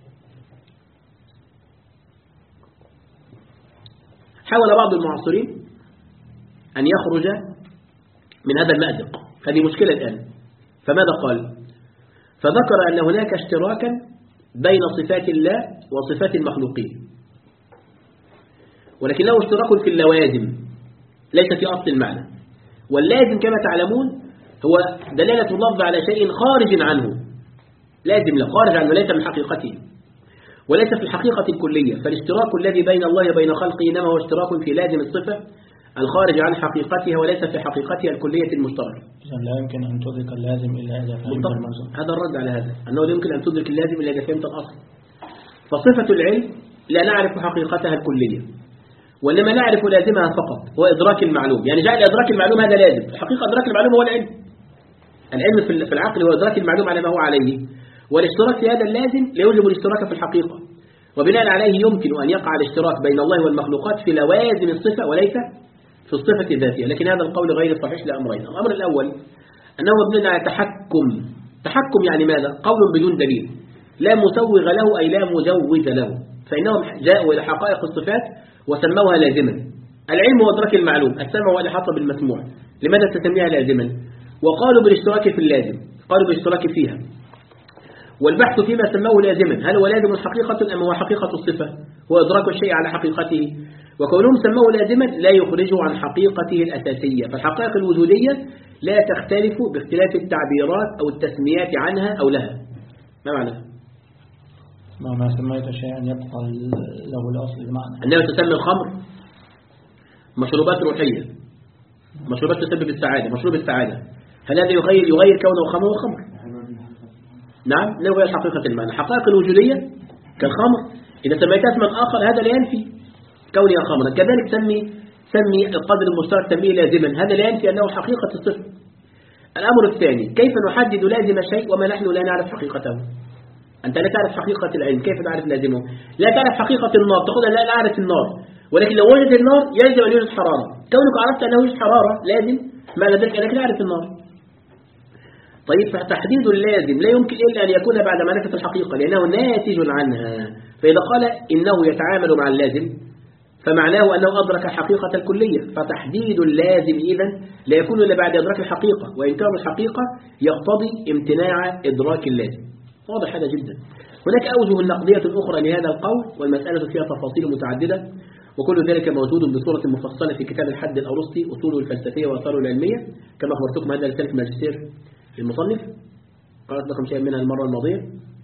حاول بعض المعاصرين أن يخرج من هذا المأزق، هذه مشكلة الآن. فماذا قال؟ فذكر أن هناك اشتراكا بين صفات الله وصفات المخلوقين، ولكن له اشتراك في اللوازم ليس في أصل المعنى. واللازم كما تعلمون هو دلالة اللفظ على شيء خارج عنه، لازم له خارج عنه ليس من حقيقته وليس في الحقيقة الكلية. فالاشتراك الذي بين الله وبين خلقه إنما هو اشتراك في لازم الصفة الخارج عن حقيقتها وليس في حقيقتها الكلية المشتركة. لا يمكن أن تدرك اللازم إلا إذا فهمت الملزوم. هذا الرد على هذا، أنه لا يمكن أن تدرك اللازم إلا إذا فهمت الأصل. فصفة العلم لا نعرف حقيقتها الكلية، وإنما نعرف لازمها فقط، هو إدراك المعلوم. يعني جعل إدراك المعلوم هذا لازم، الحقيقة إدراك المعلوم هو العلم. العلم في العقل هو إدراك المعلوم على ما هو عليه، والاشتراك في هذا اللازم لا يوجب الاشتراك في الحقيقة، وبناء عليه يمكن أن يقع الاشتراك بين الله والمخلوقات في لوازم الصفة وليس في الصفة الذاتية. لكن هذا القول غير صحيح لأمرين. الأمر الأول أنه مبني على تحكم. تحكم يعني ماذا؟ قول بدون دليل لا مسوغ له أي لا مجوز له، فإنهم جاءوا إلى حقائق الصفات وسموها لازما. العلم هو إدراك المعلوم، السمع هو الإحاطة بالمسموع، لماذا تسميها لازما؟ وقالوا بالاشتراك في اللازم، قالوا بالاشتراك فيها. والبحث فيما سموه لازما، هل هو لازم حقيقة أم هو حقيقة الصفة؟ هو إدراك الشيء على حقيقته. وكونهم سموه لازما لا يخرجه عن حقيقته الأساسية، فالحقائق الوجودية لا تختلف باختلاف التعبيرات أو التسميات عنها أو لها. ما معنى؟ ما سميت شيئا يبقى له الأصل المعنى. عندما تسمي الخمر مشروبات روحية، مشروبات تسبب السعادة، مشروب السعادة، هل هذا يغير يغير كونه خمر وخمر؟ نعم، لا يغير حقيقة المعنى. حقائق الوجودية كالخمر إذا سميتها اسما آخر هذا لا ينفي كونها خمرا. كذلك سمي سمي القدر المشترك سميه لازما، هذا لا ينفي أنه حقيقة الصفة. الأمر الثاني، كيف نحدد لازم الشيء وما نحن لا نعرف حقيقته؟ أنت لا تعرف حقيقة العلم، كيف تعرف لازمه؟ لا تعرف حقيقة النار، تقول لا أعرف النار، ولكن لو وجد النار يلزم أن يوجد حرارة. كونك عرفت أنه يوجد حرارة لازم، معنى ذلك أنك لا تعرف النار. طيب، فتحديد اللازم لا يمكن إلا أن يكون بعد معرفة الحقيقة، لأنه ناتج عنها. فإذا قال إنه يتعامل مع اللازم فمعناه أنه أدرك الحقيقة الكلية، فتحديد اللازم إذن لا يكون إلا بعد إدراك الحقيقة، وإنكار الحقيقة يقتضي امتناع إدراك اللازم. واضح هذا جدا. هناك أوجه النقدية الأخرى لهذا القول، والمسألة فيها تفاصيل متعددة، وكل ذلك موجود بصورة مفصلة في كتاب الحد الأرسطي أصوله الفلسفية وآثاره العلمية، كما أخبرتكم هذا رسالة ماجستير للمصنف، قرأت لكم شيئا منها المرة الماضية.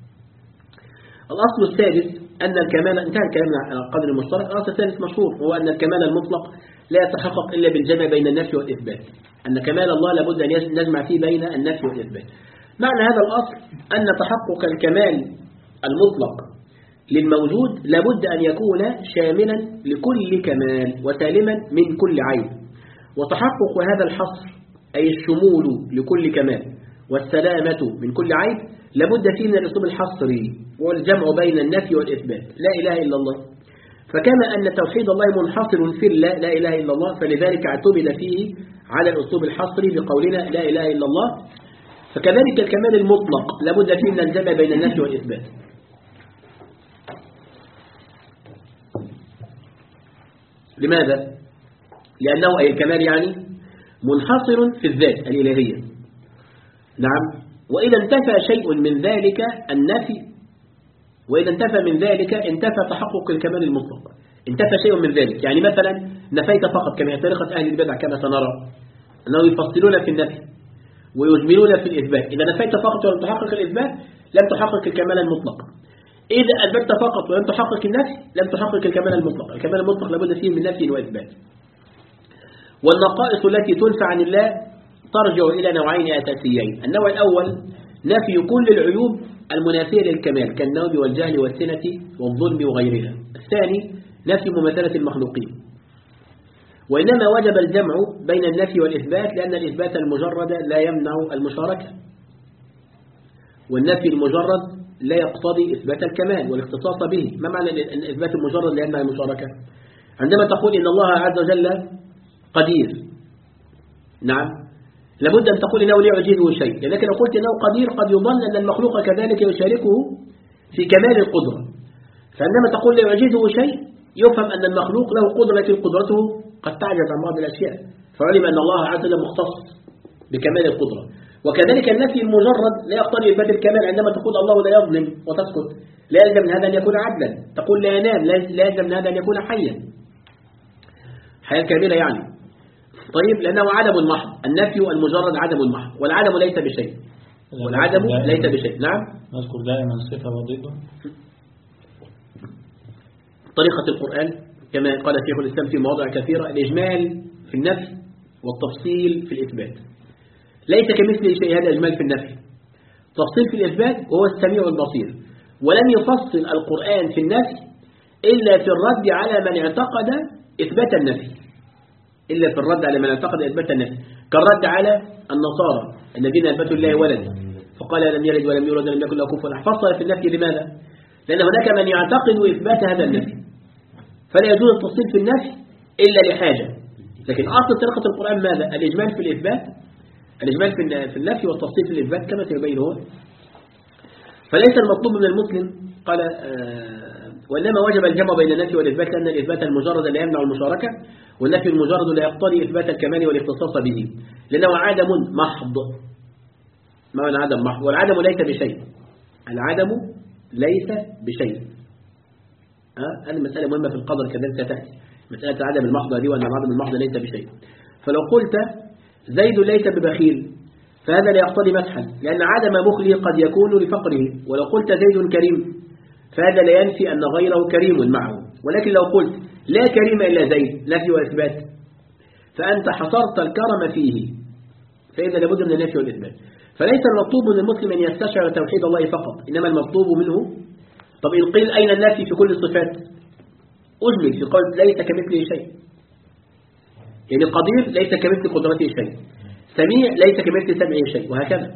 الأصل السادس أن الكمال، انتهى الكلام على القدر المشترك. الأصل الثالث مشهور، هو أن الكمال المطلق لا يتحقق إلا بالجمع بين النفي والإثبات، أن كمال الله لابد أن نجمع فيه بين النفي والإثبات. معنى هذا الأصل أن تحقق الكمال المطلق للموجود لابد أن يكون شاملا لكل كمال وسالما من كل عيب. وتحقق هذا الحصر أي الشمول لكل كمال والسلامة من كل عيب لابد فيه من الأسلوب الحصري والجمع بين النفي والإثبات لا إله إلا الله. فكما أن توحيد الله منحصر في لا, لا إله إلا الله فلذلك اعتمد فيه على الأسلوب الحصري بقولنا لا إله إلا الله. فكذلك الكمال المطلق لابد فيه من الجمع بين النفي والإثبات. لماذا؟ لأنه أي الكمال يعني منحصر في الذات الإلهية. نعم. وإذا انتفى شيء من ذلك النفي وإذا انتفى من ذلك انتفى تحقق الكمال المطلق. انتفى شيء من ذلك يعني مثلا نفيت فقط كما هي طريقة أهل البدع كما سنرى أنه يفصلون في النفي ويجملون في الإثبات. إذا نفيت فقط ولم تحقق الإثبات لم تحقق الكمال المطلق. إذا أثبتت فقط ولم تحقق النفي لم تحقق الكمال المطلق. الكمال المطلق لابد فيه من نفي وإثبات. والنقائص التي تنفى عن الله ترجع إلى نوعين أساسيين. النوع الأول نفي كل العيوب المنافية للكمال كالنوم والجهل والسنة والظلم وغيرها. الثاني نفي مماثلة المخلوقين. وإنما وجب الجمع بين النفي والإثبات لأن الإثبات المجرد لا يمنع المشاركة والنفي المجرد لا يقتضي إثبات الكمال والاختصاص به. ما معنى الإثبات المجرد لا يمنع المشاركة؟ عندما تقول إن الله عز وجل قدير نعم لابد أن تقول إنه لا يعجزه شيء لأنك لو قلت إنه قدير قد يظن أن المخلوق كذلك يشاركه في كمال القدرة. فعندما تقول لا يعجزه شيء يفهم أن المخلوق له قدرة لكن قدرته قد تعجز عن بعض الأشياء فعلم أن الله عز وجل مختص بكمال القدرة. وكذلك النفي المجرد لا يقتضي إثبات الكمال. عندما تقول الله لا يظلم وتسكت لا يلزم من هذا أن يكون عدلا. تقول لا ينام لا يلزم من هذا أن يكون حيا حياة كاملة يعني. طيب لأنه عدم محض. النفي المجرد عدم محض والعدم ليس بشيء والعدم ليس بشيء. نعم نذكر دائما صفة وضده. طريقة القرآن كما قال شيخ الإسلام في مواضع كثيرة الإجمال في النفي والتفصيل في الإثبات. ليس كمثل شيء هذا إجمال في النفي. تفصيل في الإثبات وهو السميع البصير. ولم يفصل القرآن في النفي إلا في الرد على من اعتقد إثبات النفي إلا في الرد على من اعتقد إثبات النفي كالرد على النصارى الذين أثبتوا الله ولد فقال لم يلد ولم يولد ولم يكن له كفوا أحد. فصل في النفي لماذا؟ لأن هناك من يعتقد إثبات هذا النفي فلا يجوز التفصيل في النفي إلا لحاجة. لكن أصل طريقة القرآن ماذا؟ الإجمال في الإثبات الإجمال في النفي والتفصيل في الإثبات كما سيبين هو. فليس المطلوب من المسلم قال آه وإنما وجب الجمع بين النفي والإثبات لأن الإثبات المجرد لا يمنع المشاركة والنفي المجرد لا يقتضي إثبات الكمال والاختصاص به لأنه عدم محض. ما هو عدم محض؟ والعدم ليس بشيء. العدم ليس بشيء. هذه أه؟ مسألة مهمة في القدر كذلك تأتي مسألة عدم المحض دي وأن العدم المحض ليس بشيء. فلو قلت زيد ليس ببخيل فهذا لا يقتضي مسحا لأن عدم بخله قد يكون لفقره. ولو قلت زيد كريم فهذا لا ينفي أن غيره كريم معه. ولكن لو قلت لا كريم إلا زيد نفي وإثبات فأنت حصرت الكرم فيه فإذا لابد من النفي والإثبات. فليس المطلوب من المسلم أن يستشعر توحيد الله فقط إنما المطلوب منه. طب إن قيل أين النفي في كل الصفات أجمل في قول ليس كمثله شيء يعني قدير ليس كمثل قدرته شيء سميع ليس كمثل سمعه شيء وهكذا.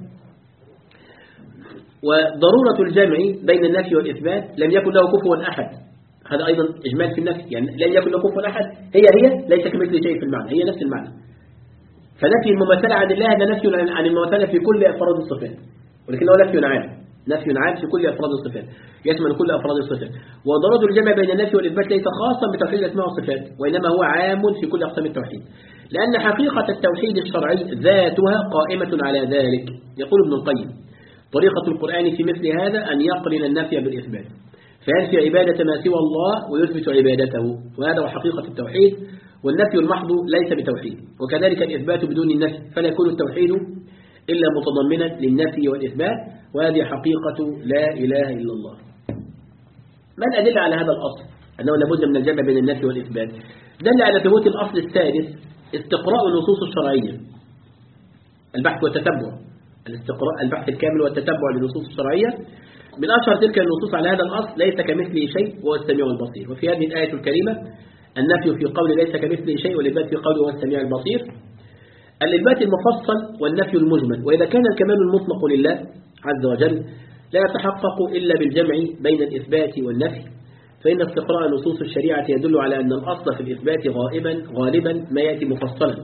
وضرورة الجمع بين النفي والإثبات لم يكن له كفوا أحد. هذا أيضا إجمال في النفي يعني لن يكن له كفوا أحد هي هي ليس كمثل شيء في المعنى هي نفس المعنى. فنفي المماثلة عن الله هذا نفي عن المماثلة في كل أفراد الصفات ولكنه نفي عام نفي عام في كل أفراد الصفات يشمل كل أفراد الصفات. وضرورة الجمع بين النفي والإثبات ليس خاصا بتوحيد الأسماء والصفات وإنما هو عام في كل أقسام التوحيد لأن حقيقة التوحيد الشرعي ذاتها قائمة على ذلك. يقول ابن القيم طريقة القرآن في مثل هذا أن يقرن النفي بالإثبات فينفي عبادة ما سوى الله ويثبت عبادته وهذا هو حقيقة التوحيد. والنفي المحض ليس بتوحيد وكذلك الإثبات بدون النفي فلا يكون التوحيد إلا متضمنا للنفي والإثبات وهذه حقيقة لا إله إلا الله. ما الأدلة على هذا الأصل أنه لابد من الجمع بين النفي والإثبات؟ دل على ثبوت الأصل الثالث استقراء النصوص الشرعية البحث والتتبع الاستقراء البحث الكامل والتتبع للنصوص الشرعية من أشهر تلك النصوص على هذا الأصل ليس كمثله شيء وهو السميع البصير. وفي هذه الآية الكريمة النفي في قول ليس كمثله شيء والإثبات في قوله هو السميع البصير. الإثبات المفصل والنفي المجمل. وإذا كان الكمال المطلق لله عز وجل لا يتحقق إلا بالجمع بين الإثبات والنفي، فإن استقراء نصوص الشريعة يدل على أن الأصل في الإثبات غالبا غالبا ما يأتي مفصلا،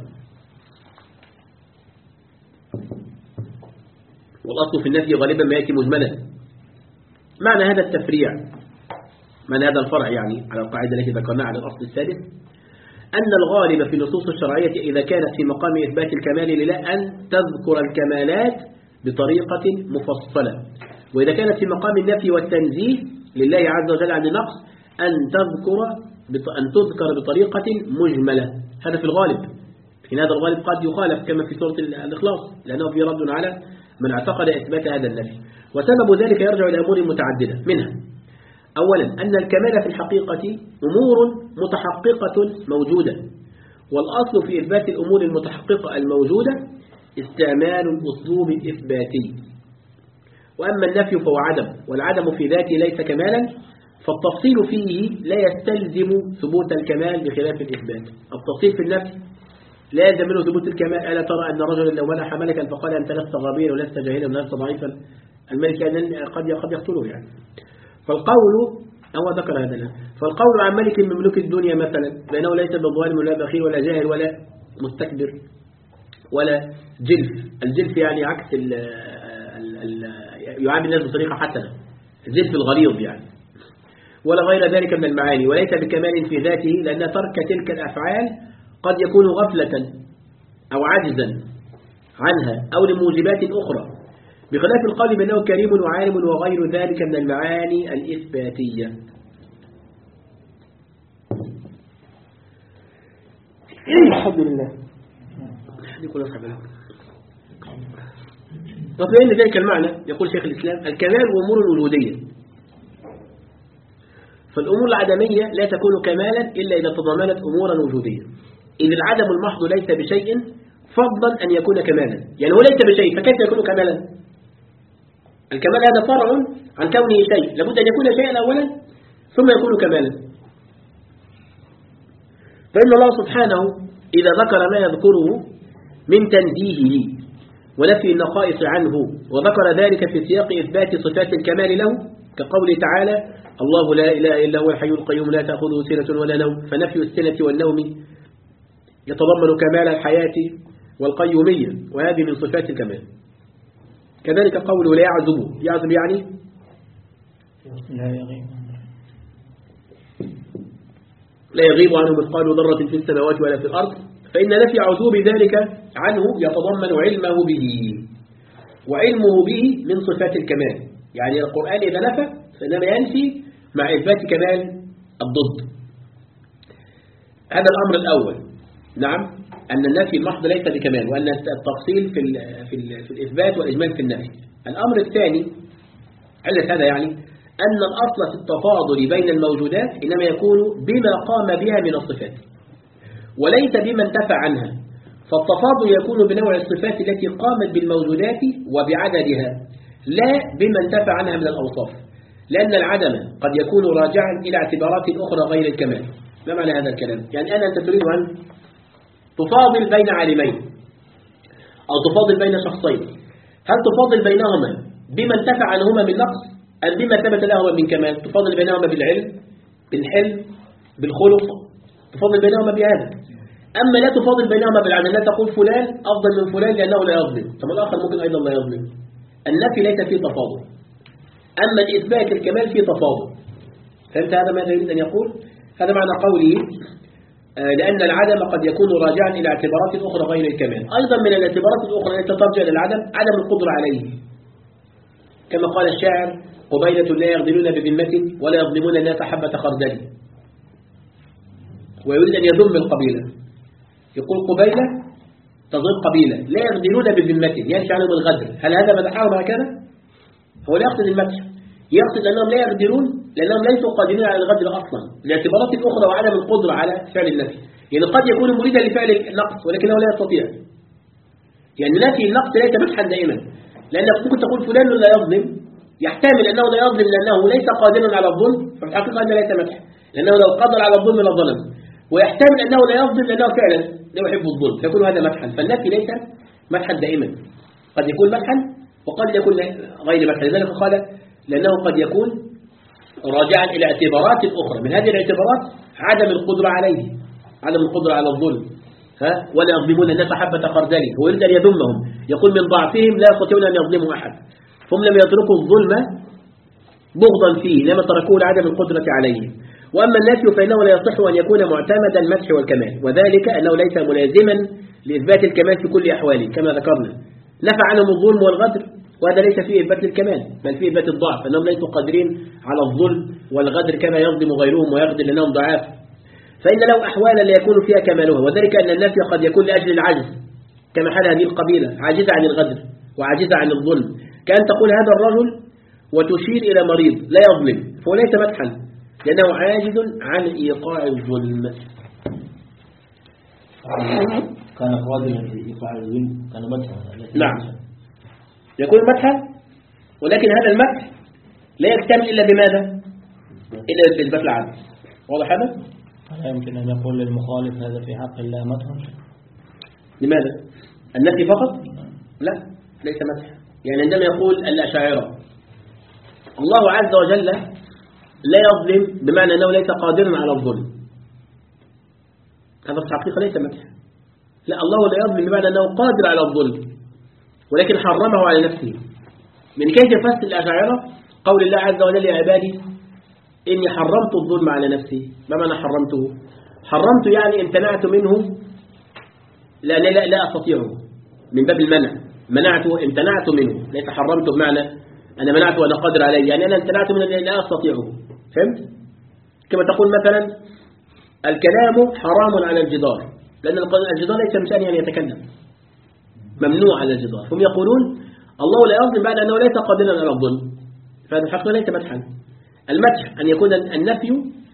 والأصل في النفي غالبا ما يأتي مجملا. معنى هذا التفريع، معنى هذا الفرع يعني على القاعدة التي ذكرناها على الأصل السادس، أن الغالب في النصوص الشرعية إذا كانت في مقام إثبات الكمال لله أن تذكر الكمالات بطريقة مفصلة، وإذا كانت في مقام النفي والتنزيه لله عز وجل عن النقص أن تذكر أن تذكر بطريقة مجملة. هذا في الغالب، لكن هذا الغالب قد يخالف كما في سورة الإخلاص، لأنه في رد على من اعتقد إثبات هذا النفي. وسبب ذلك يرجع إلى أمور متعددة، منها أولا أن الكمال في الحقيقة أمور متحققة موجودة، والأصل في إثبات الأمور المتحققة الموجودة استعمال الأسلوب الإثباتي. وأما النفي فهو عدم، والعدم في ذاته ليس كمالا، فالتفصيل فيه لا يستلزم ثبوت الكمال بخلاف الإثبات. التفصيل في النفي لا يلزم منه ثبوت الكمال. ألا ترى أن رجلا لو منح ملكا فقال أنت لست غبيا ولست جاهلا ولست ضعيفا، الملك قد قد يقتله يعني. فالقول هو ذكر هذا له. فالقول عن ملك من ملوك الدنيا مثلا بأنه ليس بالظالم ولا بخيل ولا جاهل ولا مستكبر ولا جلف. الجلف يعني عكس ال ال يعامل الناس بطريقة حسنة، الجلف الغليظ يعني، ولا غير ذلك من المعاني، وليس بكمال في ذاته، لأن ترك تلك الأفعال قد يكون غفلة أو عجزا عنها أو لموجبات أخرى، بخلاف القول بأنه كريم وعالم وغير ذلك من المعاني الإثباتية. الحمد لله. وفي ذلك المعنى يقول شيخ الإسلام الكمال أمور الوجودية، فالأمور العدمية لا تكون كمالا إلا إذا تضمنت أمورا وجودية، إذ العدم المحض ليس بشيء فضلا أن يكون كمالا، يعني هو ليس بشيء فكيف يكون كمالا؟ الكمال هذا فرع عن كونه شيء، لابد أن يكون شيئا أولا ثم يكون كمالا. فإن الله سبحانه إذا ذكر ما يذكره من تنزيهه ونفي النقائص عنه وذكر ذلك في سياق إثبات صفات الكمال له كقوله تعالى الله لا إله إلا هو الحي القيوم لا تأخذه سنة ولا نوم، فنفي السنة والنوم يتضمن كمال الحياة والقيومية، وهذه من صفات الكمال. كذلك قوله لا يعزب، يعزب يعني لا يغيب لا يغيب عنه مثقال ذرة في السماوات ولا في الأرض، فإن نفي عزوب ذلك عنه يتضمن علمه به، وعلمه به من صفات الكمال. يعني القرآن إذا نفى فإنما ينفي مع إثبات كمال الضد. هذا الأمر الأول، نعم، أن النفي المحض ليس بكمال، وأن التفصيل في ال في, ال في الإثبات والإجمال في النفي. الأمر الثاني علة هذا يعني أن الأصل في التفاضل بين الموجودات إنما يكون بما قام بها من الصفات وليس بما انتفى عنها، فالتفاضل يكون بنوع الصفات التي قامت بالموجودات وبعددها لا بما انتفى عنها من الأوصاف، لأن العدم قد يكون راجعا إلى اعتبارات أخرى غير الكمال. ما معنى هذا الكلام؟ يعني أنا أنت تريد أن تفاضل بين عالمين أو تفاضل بين شخصين، هل تفاضل بينهما بما انتفع عنهما من نقص أم بما ثبت لهما من كمال؟ تفاضل بينهما بالعلم بالحلم بالخلق، تفاضل بينهما بهذا. أما لا تفاضل بينهما بالعدل، لا تقول فلان أفضل من فلان لأنه لا يظلم، طب الآخر ممكن أيضا لا يظلم. النفي ليس فيه تفاضل، أما الإثبات الكمال فيه تفاضل. فهمت هذا ماذا يريد أن يقول؟ هذا معنى قوله لأن العدم قد يكون راجعا إلى اعتبارات أخرى غير الكمال. أيضا من الاعتبارات الأخرى التي ترجع للعدم عدم القدرة عليه، كما قال الشاعر قبيلة لا يغدلون بذمة ولا يظلمون الناس حبة خردل، ويريد أن يذم القبيلة، يقول قبيلة تظل قبيلة لا يغدلون بذمة ينشأ عنهم الغدر، هل هذا مدحهم هكذا؟ هو لا يقصد المدح، يقصد أنهم لا يغدرون لأنهم ليسوا قادرين على الغدر أصلا لاعتبارات أخرى وعدم القدرة على فعل النفي. يعني قد يكون مريدا لفعل النقص ولكنه لا يستطيع، يعني نفي النقص ليس مدحا دائما، لأنك ممكن تقول فلان لا يظلم يحتمل أنه لا يظلم لأنه ليس قادرا على الظلم، ففي الحقيقة هذا ليس مدحا، لأنه لو قدر على الظلم لظلم. ويحتمل أنه لا يظلم لأنه فعلا لا يحب الظلم، فيكون هذا مدحا. فالنفي ليس مدحا دائما، قد يكون مدحا وقد يكون غير مدحا. لذلك قال لأنه قد يكون راجعا إلى اعتبارات أخرى، من هذه الاعتبارات عدم القدرة عليه، عدم القدرة على الظلم، ها ولا يظلمون الناس حبة خردل. هو يريد أن يذمهم، يقول من ضعفهم لا يستطيعون أن يظلموا أحد، هم لم يتركوا الظلم بغضا فيه، لما تركوه لعدم القدرة عليه. وأما النفي فإنه لا يصح أن يكون معتمدا المدح والكمال، وذلك أنه ليس ملازما لإثبات الكمال في كل أحواله كما ذكرنا. نفى عنهم الظلم والغدر، وهذا ليس فيه إثبات الكمال بل فيه إثبات الضعف، أنهم ليسوا قادرين على الظلم والغدر كما يظلم غيرهم ويغدر لأنهم ضعاف. فإن له أحوالا لا يكون فيها كمالها، وذلك أن النفي قد يكون لأجل العجز، كما حال هذه القبيلة عاجزة عن الغدر وعاجزة عن الظلم، كأن تقول هذا الرجل وتشير إلى مريض لا يظلم، فهو ليس مدحا لأنه عاجز عن إيقاع الظلم. كان قادرا في إيقاع الظلم كان مدحا. نعم يكون مدحا، ولكن هذا المدح لا يكتمل إلا بماذا؟ إلا بإثبات العدل. واضح هذا؟ لا يمكن أن يقول للمخالف هذا في حق الله مدحا. لماذا؟ النفي فقط؟ لا ليس مدحا. يعني عندما يقول الأشاعرة الله عز وجل لا يظلم بمعنى أنه ليس قادرا على الظلم، هذا في الحقيقة ليس مدحا. لا، الله لا يظلم بمعنى أنه قادر على الظلم ولكن حرمه على نفسه. من كيف يفسر الأشاعرة قول الله عز وجل يا عبادي إني حرمت الظلم على نفسي؟ ما معنى حرمته؟ حرمت يعني امتنعت منه لأن لا, لا أستطيعه، من باب المنع، منعته امتنعت منه، ليس حرمته بمعنى أنا منعته وأنا قادر عليه، يعني أنا امتنعت منه لأن لا أستطيعه. فهمت؟ كما تقول مثلا الكلام حرام على الجدار، لأن الجدار ليس من شأنه أن يتكلم، ممنوع على الجدار. هم يقولون الله لا يظلم بعد أنه ليس قادرا على الظلم، فهذا الحقيقة ليس مدحا. المدح أن يكون النفي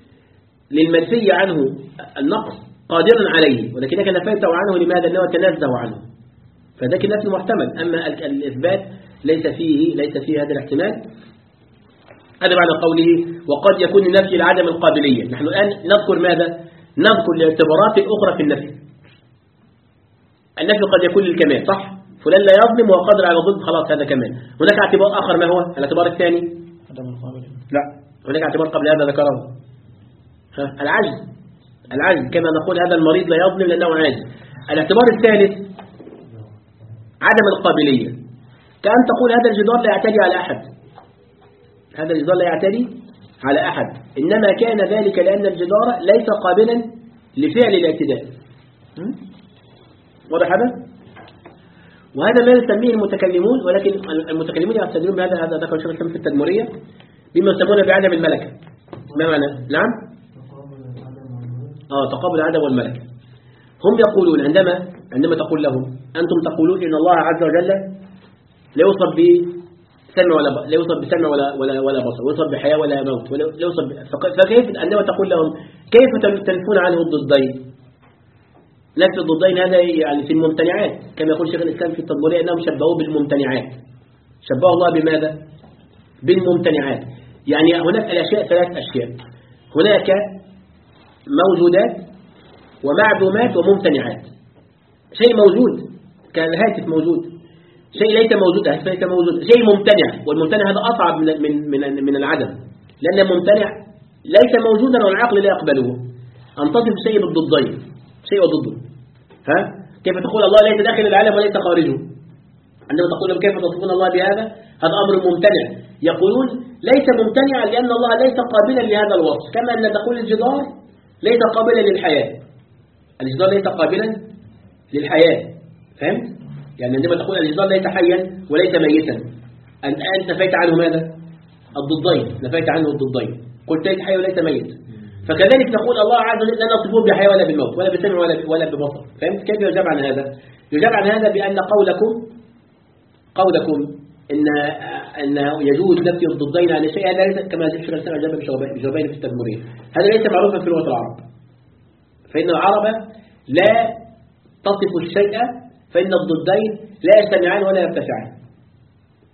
للمنفي عنه النقص قادرا عليه، ولكنك نفيته عنه لماذا؟ أنه تنزه عنه، فذاك النفي محتمل. أما الإثبات ليس فيه ليس فيه هذا الاحتمال. هذا معنى قوله وقد يكون النفي لعدم القابلية. نحن الآن نذكر ماذا؟ نذكر الاعتبارات الأخرى في النفي. النفي قد يكون للكمال، صح؟ فلان لا يظلم وهو قادر على الظلم، خلاص هذا كمال. هناك اعتبار آخر، ما هو الاعتبار الثاني؟ عدم القابلية. لا، هناك اعتبار قبل هذا ذكره، العجز. العجز كما نقول هذا المريض لا يظلم لأنه عاجز. الاعتبار الثالث عدم القابلية، كأن تقول هذا الجدار لا يعتدي على أحد، هذا الجدار لا يعتدي على أحد، إنما كان ذلك لأن الجدار ليس قابلا لفعل الاعتداء. واضح هذا؟ وهذا ما يسميه المتكلمون، ولكن المتكلمون يستدلون بهذا، هذا ذكر الشيخ الإسلام في التدمرية، بما يسمونه بعدم الملكة. ما معنى؟ نعم؟ آه تقابل العدم والملكة. هم يقولون عندما عندما تقول لهم أنتم تقولون إن الله عز وجل لا يوصف بسمع ولا لا يوصف بسمع ولا ولا ولا بصر، ويوصف بحياة ولا موت، ولا يوصف. فكيف عندما تقول لهم كيف تنفون عنه الضدين؟ نفس الضدين هذا يعني في الممتنعات، كما يقول شيخ الإسلام في التدمرية أنهم شبهوه بالممتنعات. شبهوا الله بماذا؟ بالممتنعات. يعني هناك الأشياء ثلاث أشياء، هناك موجودات ومعدومات وممتنعات. شيء موجود كالهاتف موجود، شيء ليس موجود الهاتف ليس موجود، شيء ممتنع، والممتنع هذا أصعب من من من, من العدم، لأن الممتنع ليس موجودا والعقل لا يقبله. أن تصف شيء بالضدين، شيء وضده. ها؟ كيف تقول الله ليس داخل العالم وليس خارجه؟ عندما تقول كيف تصفون الله بهذا؟ هذا أمر ممتنع. يقولون ليس ممتنعا لأن الله ليس قابلا لهذا الوصف، كما أن دخول الجدار ليس قابلا للحياة. الجدار ليس قابلا للحياة، فهمت؟ يعني عندما تقول الجدار ليس حيا وليس ميتا، أنت نفيت عنه ماذا؟ الضدين، نفيت عنه الضدين، قلت ليس حي وليس ميت. فكذلك نقول الله عز وجل لا نصفه بحياة ولا بالموت ولا بسمع ولا ولا ببصر. فهمت كيف يجاب عن هذا؟ يجاب عن هذا بأن قولكم قولكم إن أنه يجوز نفي الضدين عن الشيء، هذا ليس كما ذكر الشيخ الإسلام أجاب بجوابين في التدمرية، هذا ليس معروفا في لغة العرب. فإن العرب لا تصف الشيء، فإن الضدين لا يجتمعان ولا يرتفعان.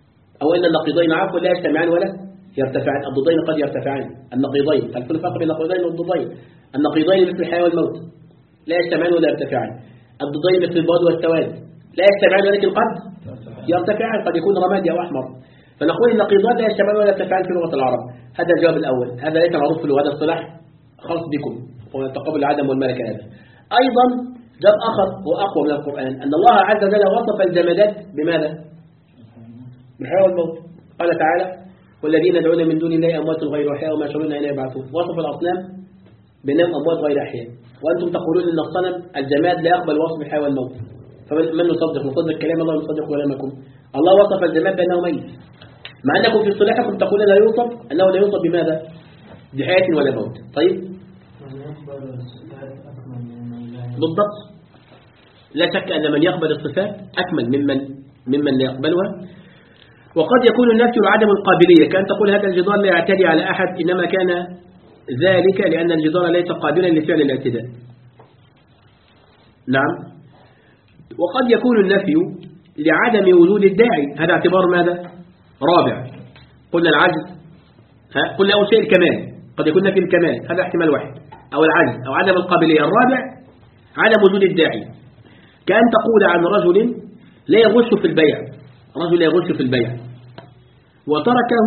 أو أن النقيضين عفوا لا يجتمعان ولا يرتفعان. الضدين قد يرتفعان، النقيضين هل في فرق بين النقيضين والضدين؟ النقيضين مثل الحياة والموت لا يجتمعان ولا يرتفعان، الضدين مثل البياض والسواد لا يجتمعان ولكن قد يرتفعان، قد يكون رمادي أو أحمر. فنقول النقيضات لا يجتمعان ولا يرتفعان في لغة العرب. هذا الجواب الأول، هذا ليس معروف في هذا الصلاح خاص بكم وتقابل العدم والملكة. هذا أيضا جواب آخر هو أقوى من القرآن، أن الله عز وجل وصف الجمادات بماذا؟ بالحياة والموت. قال تعالى والذين يدعون من دون الله أموات غير أحياء وما يشعرون أين يبعثون. وصف الأصنام بأنهم أموات غير أحياء، وأنتم تقولون أن الصنم الجماد لا يقبل وصف الحياة والموت. فمن نصدق؟ نصدق كلام الله ونصدق كلامكم. الله وصف الجماد بأنه ميت، مع أنكم في اصطلاحكم تقولون لا يوصف أنه لا يوصف بماذا؟ بحياة ولا موت. طيب بالضبط، لا شك أن من يقبل الصفات أكمل ممن ممن لا يقبلها. وقد يكون النفي وعدم القابلية، كأن تقول هذا الجدار لا يعتدي على أحد، إنما كان ذلك لأن الجدار ليس قابلا لفعل الاعتداء. نعم. وقد يكون النفي لعدم وجود الداعي، هذا اعتبار ماذا؟ رابع. قلنا العجز، قلنا أول شيء الكمال، قد يكون نفي الكمال، هذا احتمال واحد، أو العجز أو عدم القابلية. الرابع عدم وجود الداعي، كأن تقول عن رجل لا يغش في البيع، رجل لا يغش في البيع وتركه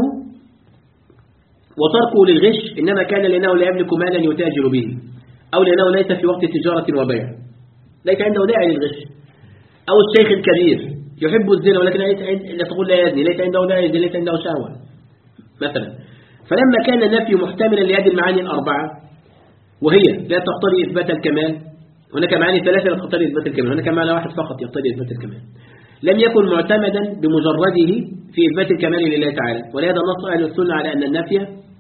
وتركه للغش إنما كان لأنه لا يملك مالا يتاجر به، أو لأنه ليس في وقت تجارة وبيع، ليس عنده داعي للغش. أو الشيخ الكبير يحب الزنا ولكن لا تقول لا يزني، ليس عنده داعي، ليس عنده شهوة مثلا. فلما كان النفي محتملا لهذه المعاني الأربعة، وهي لا تقتضي إثبات الكمال، هناك معاني ثلاثة لا تقتضي إثبات الكمال، هناك معنى واحد فقط يقتضي إثبات الكمال، لم يكن معتمدا بمجرده في إثبات الكمال لله تعالى. ولهذا نص أهل السنة على أن النفي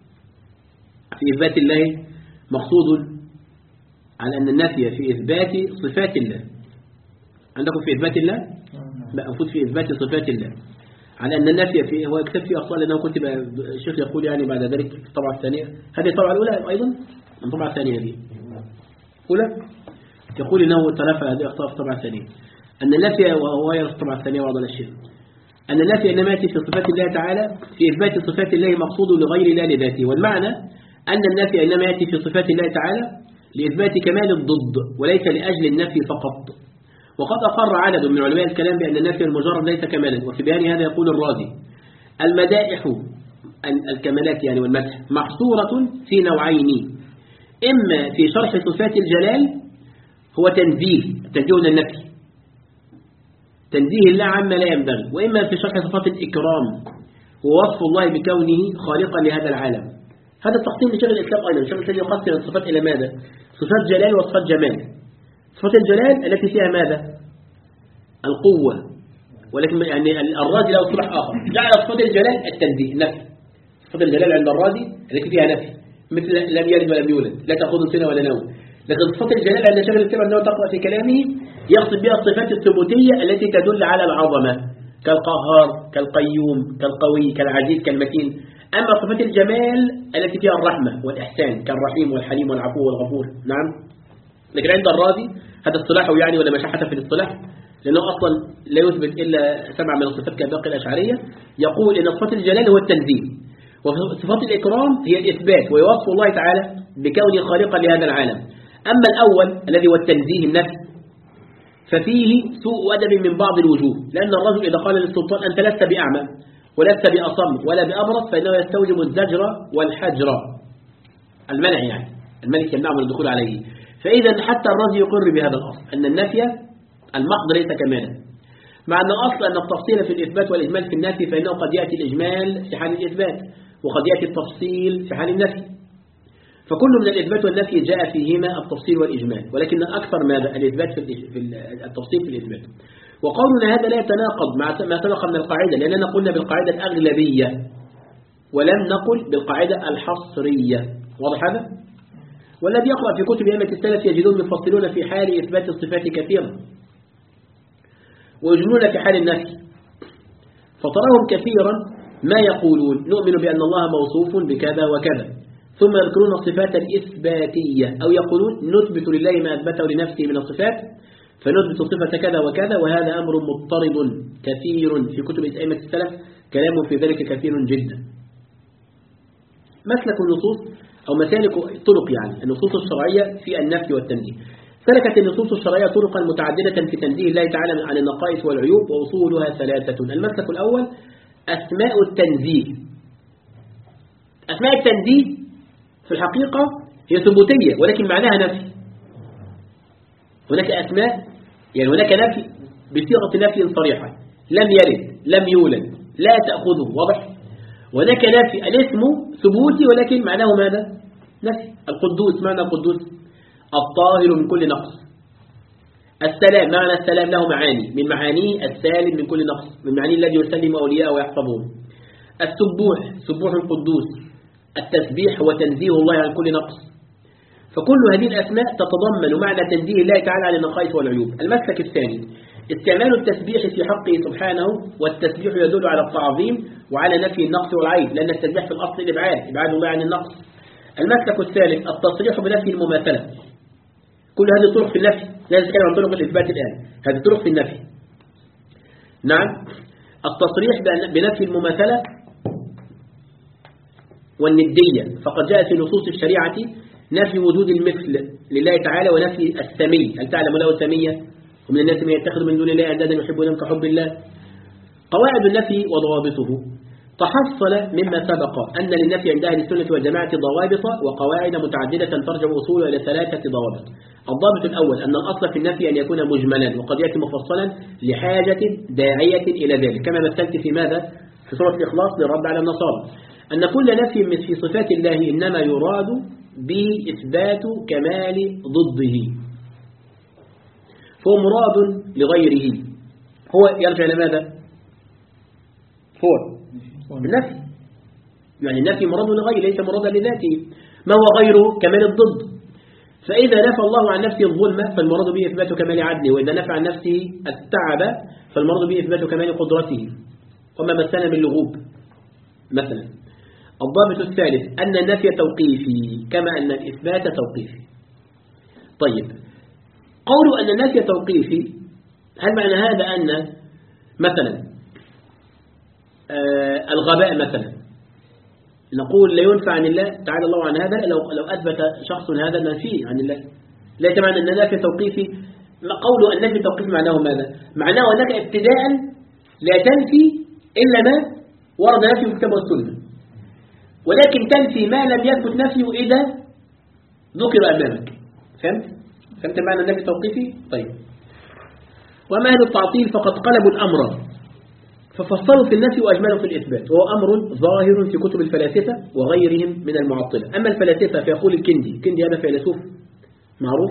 في إثبات الله مقصود، على أن النفي في إثبات صفات الله. عندكم في إثبات الله؟ لا، أنفذ في إثبات صفات الله، على أن النفي في هو كتب في أصلا، لأنه كنت الشيخ يقول يعني بعد ذلك في الطبعة الثانية، هذه الطبعة الأولى أيضا الطبعة الثانية هذه أولى يقول إنه ثلاثة هذه أخطاء في الطبعة الثانية، أن النفي وهو يرى الطبعة الثانية بعض الأشياء، أن النفي إنما يأتي في صفات الله تعالى في إثبات صفات الله مقصود لغير الله لذاته. والمعنى أن النفي إنما يأتي في صفات الله تعالى لإثبات كمال الضد وليس لأجل النفي فقط. وقد أقر عدد من علماء الكلام بأن النفي المجرد ليس كمالا، وفي بيان هذا يقول الرازي المدائح الكمالات يعني والمدح محصورة في نوعين، إما في شرح صفات الجلال هو تنزيه تنزيه النفي تنزيه الله عما لا ينبغي، وإما في شرح صفات الإكرام ووصف الله بكونه خالقا لهذا العالم. هذا التقسيم لشغل الإسلام أيضا، شغل الإسلام يقسم الصفات إلى ماذا؟ صفات جلال وصفات جمال. صفات الجلال التي فيها ماذا؟ القوة، ولكن يعني الرازي له اصطلاح آخر، جعل صفات الجلال التنزيه النفي. صفات الجلال عند الرازي التي فيها نفي، مثل لم يلد ولم يولد، لا تأخذ سنة ولا نوم. لكن صفات الجلال عند شغل الإسلام أنه تقرأ في كلامه يقصد بها الصفات الثبوتية التي تدل على العظمة، كالقهار كالقيوم كالقوي كالعزيز كالمتين. أما صفات الجمال التي فيها الرحمة والإحسان كالرحيم والحليم والعفو والغفور. نعم. لكن عند الرازي هذا اصطلاحه يعني ولا مشاحة في الاصطلاح، لأنه أصلا لا يثبت إلا سبع من الصفات كباقي الأشعرية. يقول إن صفات الجلال هو التنزيه، وصفات الإكرام هي الإثبات ويوصف الله تعالى بكونه خالقا لهذا العالم. أما الأول الذي هو التنزيه النفي ففيه سوء أدب من بعض الوجوه، لأن الرجل إذا قال للسلطان أنت لست بأعمى ولست بأصم ولا بأبرص فإنه يستوجب الزجر والحجر، المنع يعني الملك يمنعه من الدخول عليه. فإذا حتى الرازي يقر بهذا الأصل أن النفي المحض ليس كمالا، مع أن الأصل أن التفصيل في الإثبات والإجمال في النفي، فإنه قد يأتي الإجمال في حال الإثبات وقد يأتي التفصيل في حال النفي، فكل من الإثبات والنفي جاء فيهما التفصيل والإجمال، ولكن الأكثر ماذا؟ الإثبات في التفصيل في الإثبات. وقولنا هذا لا يتناقض مع ما سبق من القاعدة، لأننا قلنا بالقاعدة الأغلبية ولم نقل بالقاعدة الحصرية. واضح هذا؟ والذي يقرأ في كتب أئمة السلف يجدون يفصلون في حال إثبات الصفات كثيرا ويجملون في حال النفي، فتراهم كثيرا ما يقولون نؤمن بأن الله موصوف بكذا وكذا، ثم يذكرون الصفات الإثباتية، أو يقولون نثبت لله ما أثبته لنفسه من الصفات فنثبت صفة كذا وكذا، وهذا أمر مضطرد كثير في كتب أئمة السلف كلام في ذلك كثير جدا. مسلك النصوص أو مسالك طرق يعني النصوص الشرعية في النفي والتنزيه. سلكت النصوص الشرعية طرقا متعددة في تنزيه الله تعالى عن النقائص والعيوب، وأصولها ثلاثة. المسلك الأول أسماء التنزيه. أسماء التنزيه في الحقيقة هي ثبوتية ولكن معناها نفي. هناك أسماء يعني هناك نفي بصيغة نفي صريحة، لم يلد لم يولد لا تأخذه، واضح. وهناك نفي الاسم ثبوتي ولكن معناه ماذا؟ نفي. القدوس معنى القدوس الطاهر من كل نقص. السلام معنى السلام له معاني، من معانيه السالم من كل نقص، من معانيه الذي يسلم أولياءه ويحفظهم. السبوح سبوح القدوس، التسبيح وتنزيه الله عن كل نقص. فكل هذه الأسماء تتضمن معنى تنزيه الله تعالى عن النقائص والعيوب. المسلك الثاني استعمال التسبيح في حقه سبحانه، والتسبيح يدل على التعظيم وعلى نفي النقص والعيب، لأن التسبيح في الأصل الإبعاد، إبعاد الله عن النقص. المسلك الثالث التصريح بنفي المماثلة. كل هذه طرق في النفي، لا نتكلم عن طرق الإثبات الآن، هذه طرق في النفي. نعم، التصريح بنفي المماثلة والندية، فقد جاء في نصوص الشريعة نفي وجود المثل لله تعالى ونفي السمي. هل تعلم له سمية؟ ومن الناس من يتخذ من دون الله أندادا يحبونهم كحب الله. قواعد النفي وضوابطه. تحصل مما سبق أن للنفي عند أهل السنة والجماعة ضوابط وقواعد متعددة ترجع أصولها إلى ثلاثة ضوابط. الضابط الأول أن الأصل في النفي أن يكون مجملا، وقد يأتي مفصلا لحاجة داعية إلى ذلك، كما مثلت في ماذا؟ في سورة الإخلاص للرد على النصارى، أن كل نفي في صفات الله إنما يراد بإثبات كمال ضده، فهو مراد لغيره. هو يرجع لماذا؟ هو النفي، يعني النفي مراد لغيره ليس مرادا لذاته. ما هو غيره؟ كمال الضد. فإذا نفى الله عن نفسه الظلم فالمراد به إثبات كمال عدله، وإذا نفى عن نفسه التعب فالمراد به إثبات كمال قدرته، وما مسنا من لغوب مثلا. الضابط الثالث أن النفي توقيفي كما أن الإثبات توقيفي. طيب، قولوا أن النفي توقيفي، هل معنى هذا أن مثلا آه الغباء مثلا نقول لا ينفع عن الله تعالى الله عن هذا لو لو أثبت شخص هذا النفي عن الله؟ ليس معنى أن النفي توقيفي. قولوا أن النفي توقيفي معناه ماذا؟ معناه أنك ابتداء لا تنفي إلا ما ورد نفيه في الكتاب والسنة، ولكن تنفي ما لم يثبت نفيه إذا ذكر أمامك. فهمت؟ فهمت معنى النفي توقيفي؟ طيب. وما أهل التعطيل فقد قلبوا الأمر ففصلوا في النفي وأجملوا في الإثبات، وهو أمر ظاهر في كتب الفلاسفة وغيرهم من المعطلة. أما الفلاسفة فيقول الكندي، كندي هذا فيلسوف معروف،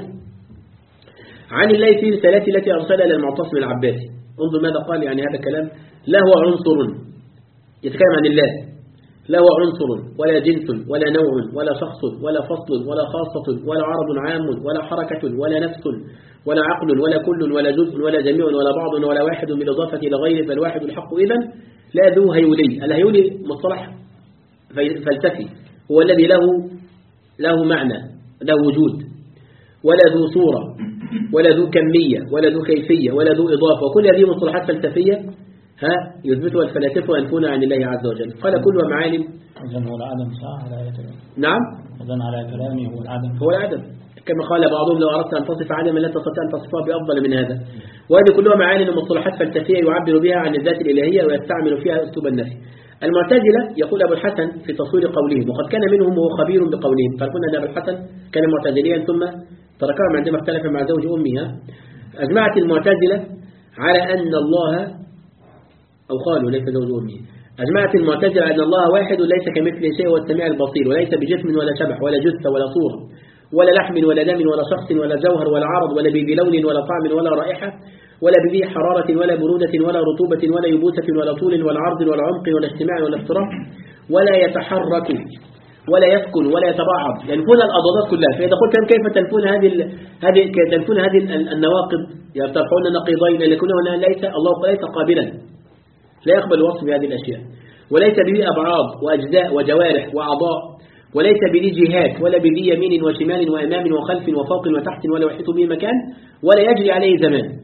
عن الله في رسالته التي أرسلها إلى المعتصم العباسي. انظر ماذا قال، يعني هذا كلام لا هو عنصر يتكلم عن الله، لا هو عنصر ولا جنس ولا نوع ولا شخص ولا فصل ولا خاصة ولا عرض عام ولا حركة ولا نفس ولا عقل ولا كل ولا جزء ولا جميع ولا بعض ولا واحد بالإضافة إلى غيره، بل واحد الحق إذن لا ذو هيولي. الهيولي مصطلح فلسفي، هو الذي له له معنى، له وجود، ولا ذو صورة ولا ذو كمية ولا ذو كيفية ولا ذو إضافة، وكل هذه مصطلحات فلسفية ها يثبتها الفلاسفة وينفون عن الله عز وجل. قال كلها معالم. إذن هو العدم صح على آية. نعم. إذن على كلامه هو العدم. هو العدم، كما قال بعضهم لو أردت أن تصف عدما لا تستطيع أن تصفها بأفضل من هذا. وهذه كلها معاني ومصطلحات فلسفية يعبر بها عن الذات الإلهية ويستعمل فيها أسلوب النفي. المعتزلة يقول أبو الحسن في تصوير قولهم، وقد كان منهم وهو خبير بقولهم، تعرفون أن أبو الحسن كان معتزليا ثم تركهم عندما اختلف مع زوج أمها. أجمعت المعتزلة على أن الله، أو قالوا ليس زوج أمه، أجمعت المعتزلة أن الله واحد ليس كمثله شيء هو السميع البصير، وليس بجسم ولا شبح ولا جثة ولا صورة ولا لحم ولا دم ولا شخص ولا جوهر ولا عرض ولا بذي لون ولا طعم ولا رائحة ولا بذي حرارة ولا برودة ولا رطوبة ولا يبوسة ولا طول ولا عرض ولا عمق ولا اجتماع ولا افتراق، ولا يتحرك ولا يسكن ولا يتبعض، ينفون الأضداد كلها. فإذا قلت كيف تنفون هذه هذه تنفون هذه النواقض، يرتفعون نقيضين لكنه ليس الله ليس قابلا، لا يقبل وصف بهذه الأشياء، وليس به أبعاض وأجزاء وجوارح وأعضاء، وليس بذي جهات ولا بذي يمين وشمال وأمام وخلف وفوق وتحت، ولا يحيط به مكان ولا يجري عليه زمان،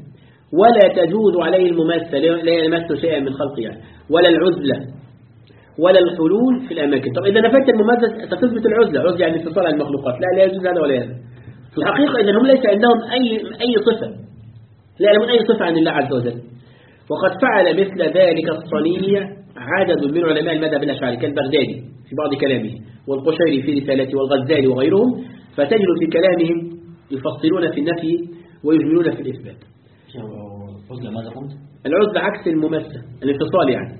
ولا تجوز عليه المماثلة لا يمثل شيئا من خلقه يعني، ولا العزلة ولا الحلول في الأماكن. طب إذا نفت المماثلة ستثبت العزلة، عزلة يعني انفصال عن المخلوقات، لا لا يجوز هذا ولا هذا. في الحقيقة إذا هم ليس عندهم أي أي صفة، لا يعلمون أي صفة عن الله عز وجل. وقد فعل مثل ذلك الصنيع عدد من علماء المذهب الأشاعري كالبغدادي في بعض كلامه، والقشيري في رسالته، والغزالي وغيرهم، فتجد في كلامهم يفصلون في النفي ويجملون في الإثبات. العزلة ماذا قلت؟ العزلة عكس المماثلة، الانفصال يعني.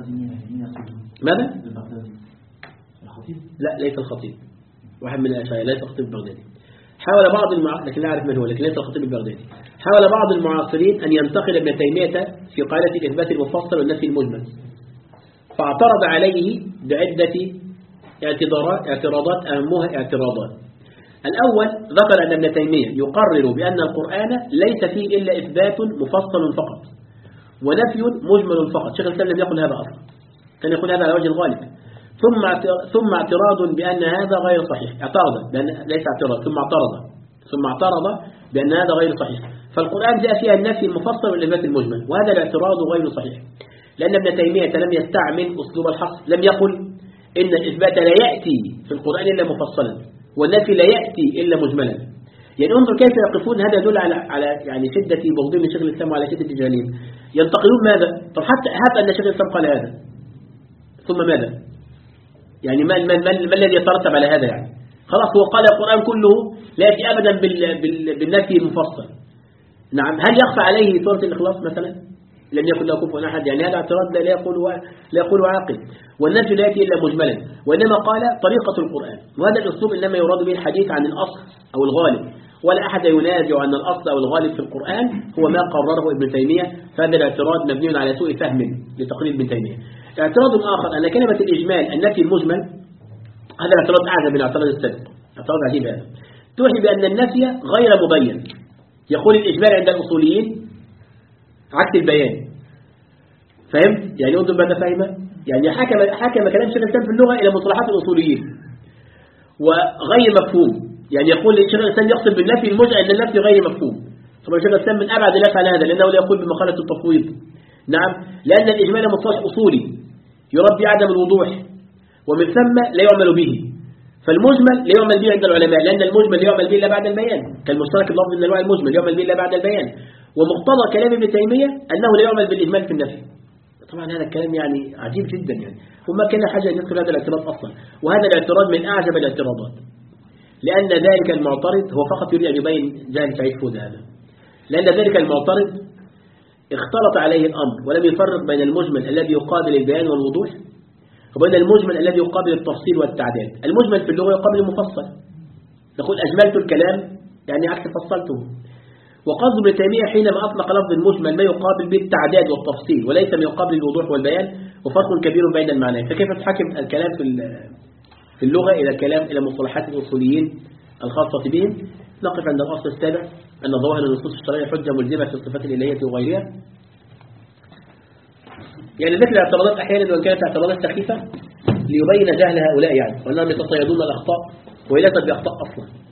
ماذا؟ الخطيب؟ لا ليس الخطيب، واحد من الأشاعرة، ليس الخطيب البغدادي. حاول بعض المع... لكن لا أعرف من هو، لكن ليس الخطيب البغدادي. حاول بعض المعاصرين أن ينتقل ابن تيمية في قاعدة الإثبات المفصل والنفي المجمل، فاعترض عليه بعدة اعتراضات اعتراضات أهمها اعتراضات. الأول ذكر أن ابن تيمية يقرر بأن القرآن ليس فيه إلا إثبات مفصل فقط ونفي مجمل فقط. شيخ الإسلام لم يقل هذا أصلا، كان يقول هذا على وجه الغالب. ثم ثم اعتراض بأن هذا غير صحيح، اعترض بأن ليس اعتراض ثم اعترض ثم اعترض بأن هذا غير صحيح. فالقرآن جاء فيها النفي المفصل والإثبات المجمل، وهذا الاعتراض غير صحيح، لأن ابن تيمية لم يستعمل أسلوب الحصر، لم يقل إن الإثبات لا يأتي في القرآن إلا مفصلا والنفي لا يأتي إلا مجملا. يعني انظر كيف يقفون، هذا يدل على على يعني شدة بغضهم من شيخ الإسلام وعلى شدة جهلهم. ينتقلون ماذا؟ طب حتى حتى أن شيخ الإسلام قال هذا ثم ماذا؟ يعني ما ما ما, ما الذي يترتب على هذا؟ يعني خلاص هو قال القرآن كله لا يأتي أبدا بال بال بالنفي المفصل. نعم، هل يخفى عليه سورة الإخلاص مثلا؟ لم يكن له كفوا أحد، يعني هذا اعتراض لا يقول لا يقول عاقل. والنفي لا يأتي إلا مجملا، وإنما قال طريقة القرآن، وهذا الأسلوب إنما يراد به الحديث عن الأصل أو الغالب، ولا أحد ينازع أن الأصل أو الغالب في القرآن هو ما قرره ابن تيمية. فهذا الاعتراض مبني على سوء فهم لتقرير ابن تيمية. اعتراض آخر أن كلمة الإجمال النفي المجمل، هذا الاعتراض أعجب من اعتراض السلب، اعتراض عجيب هذا، توحي بأن النفي غير مبين. يقول الإجمال عند الأصوليين عكس البيان. فهمت؟ يعني انظر ماذا فهمه؟ يعني حكم حكم كلام شيخ الإسلام في اللغة إلى مصطلحات الأصوليين وغير مفهوم. يعني يقول شيخ الإسلام يقصد بالنفي المجمل أن النفي غير مفهوم. طبعا شيخ الإسلام من أبعد لا يفعل هذا، لأنه لا يقول بمقالة التفويض. نعم، لأن الإجمال مصطلح أصولي يربي عدم الوضوح، ومن ثم لا يعمل به. فالمجمل لا يعمل به عند العلماء، لأن المجمل لا يعمل به إلا بعد البيان، كالمشترك اللفظي من أنواع المجمل يعمل به إلا بعد البيان. ومقتضى كلام ابن تيمية أنه لا يعمل بالإجمال في النفي. طبعا هذا الكلام يعني عجيب جدا، يعني وما كان حاجة أن يدخل هذا الاعتراض أصلا. وهذا الاعتراض من أعجب الاعتراضات، لأن ذلك المعترض هو فقط يريد أن يبين جهل سعيد فود هذا، لأن ذلك المعترض اختلط عليه الأمر ولم يفرق بين المجمل الذي يقابل البيان والوضوح وبين المجمل الذي يقابل التفصيل والتعداد. المجمل في اللغة يقابل المفصل، نقول أجملت الكلام يعني عكس فصلته. وقصد ابن تيمية حينما أطلق لفظ المجمل ما يقابل به التعداد والتفصيل وليس ما يقابل الوضوح والبيان، وفرق كبير بين المعنيين. فكيف تحكم الكلام في في اللغة إلى كلام إلى مصطلحات الأصوليين الخاصة بهم؟ نقف عند الأصل السابع أن ظواهر النصوص الشرعية حجة ملزمة في الصفات الإلهية وغيرها. يعني ذكر الاعتراضات أحيانا وإن كانت اعتراضات سخيفة ليبين جهل هؤلاء، يعني وأنهم يتصيدون الأخطاء وهي ليست بأخطاء أصلا.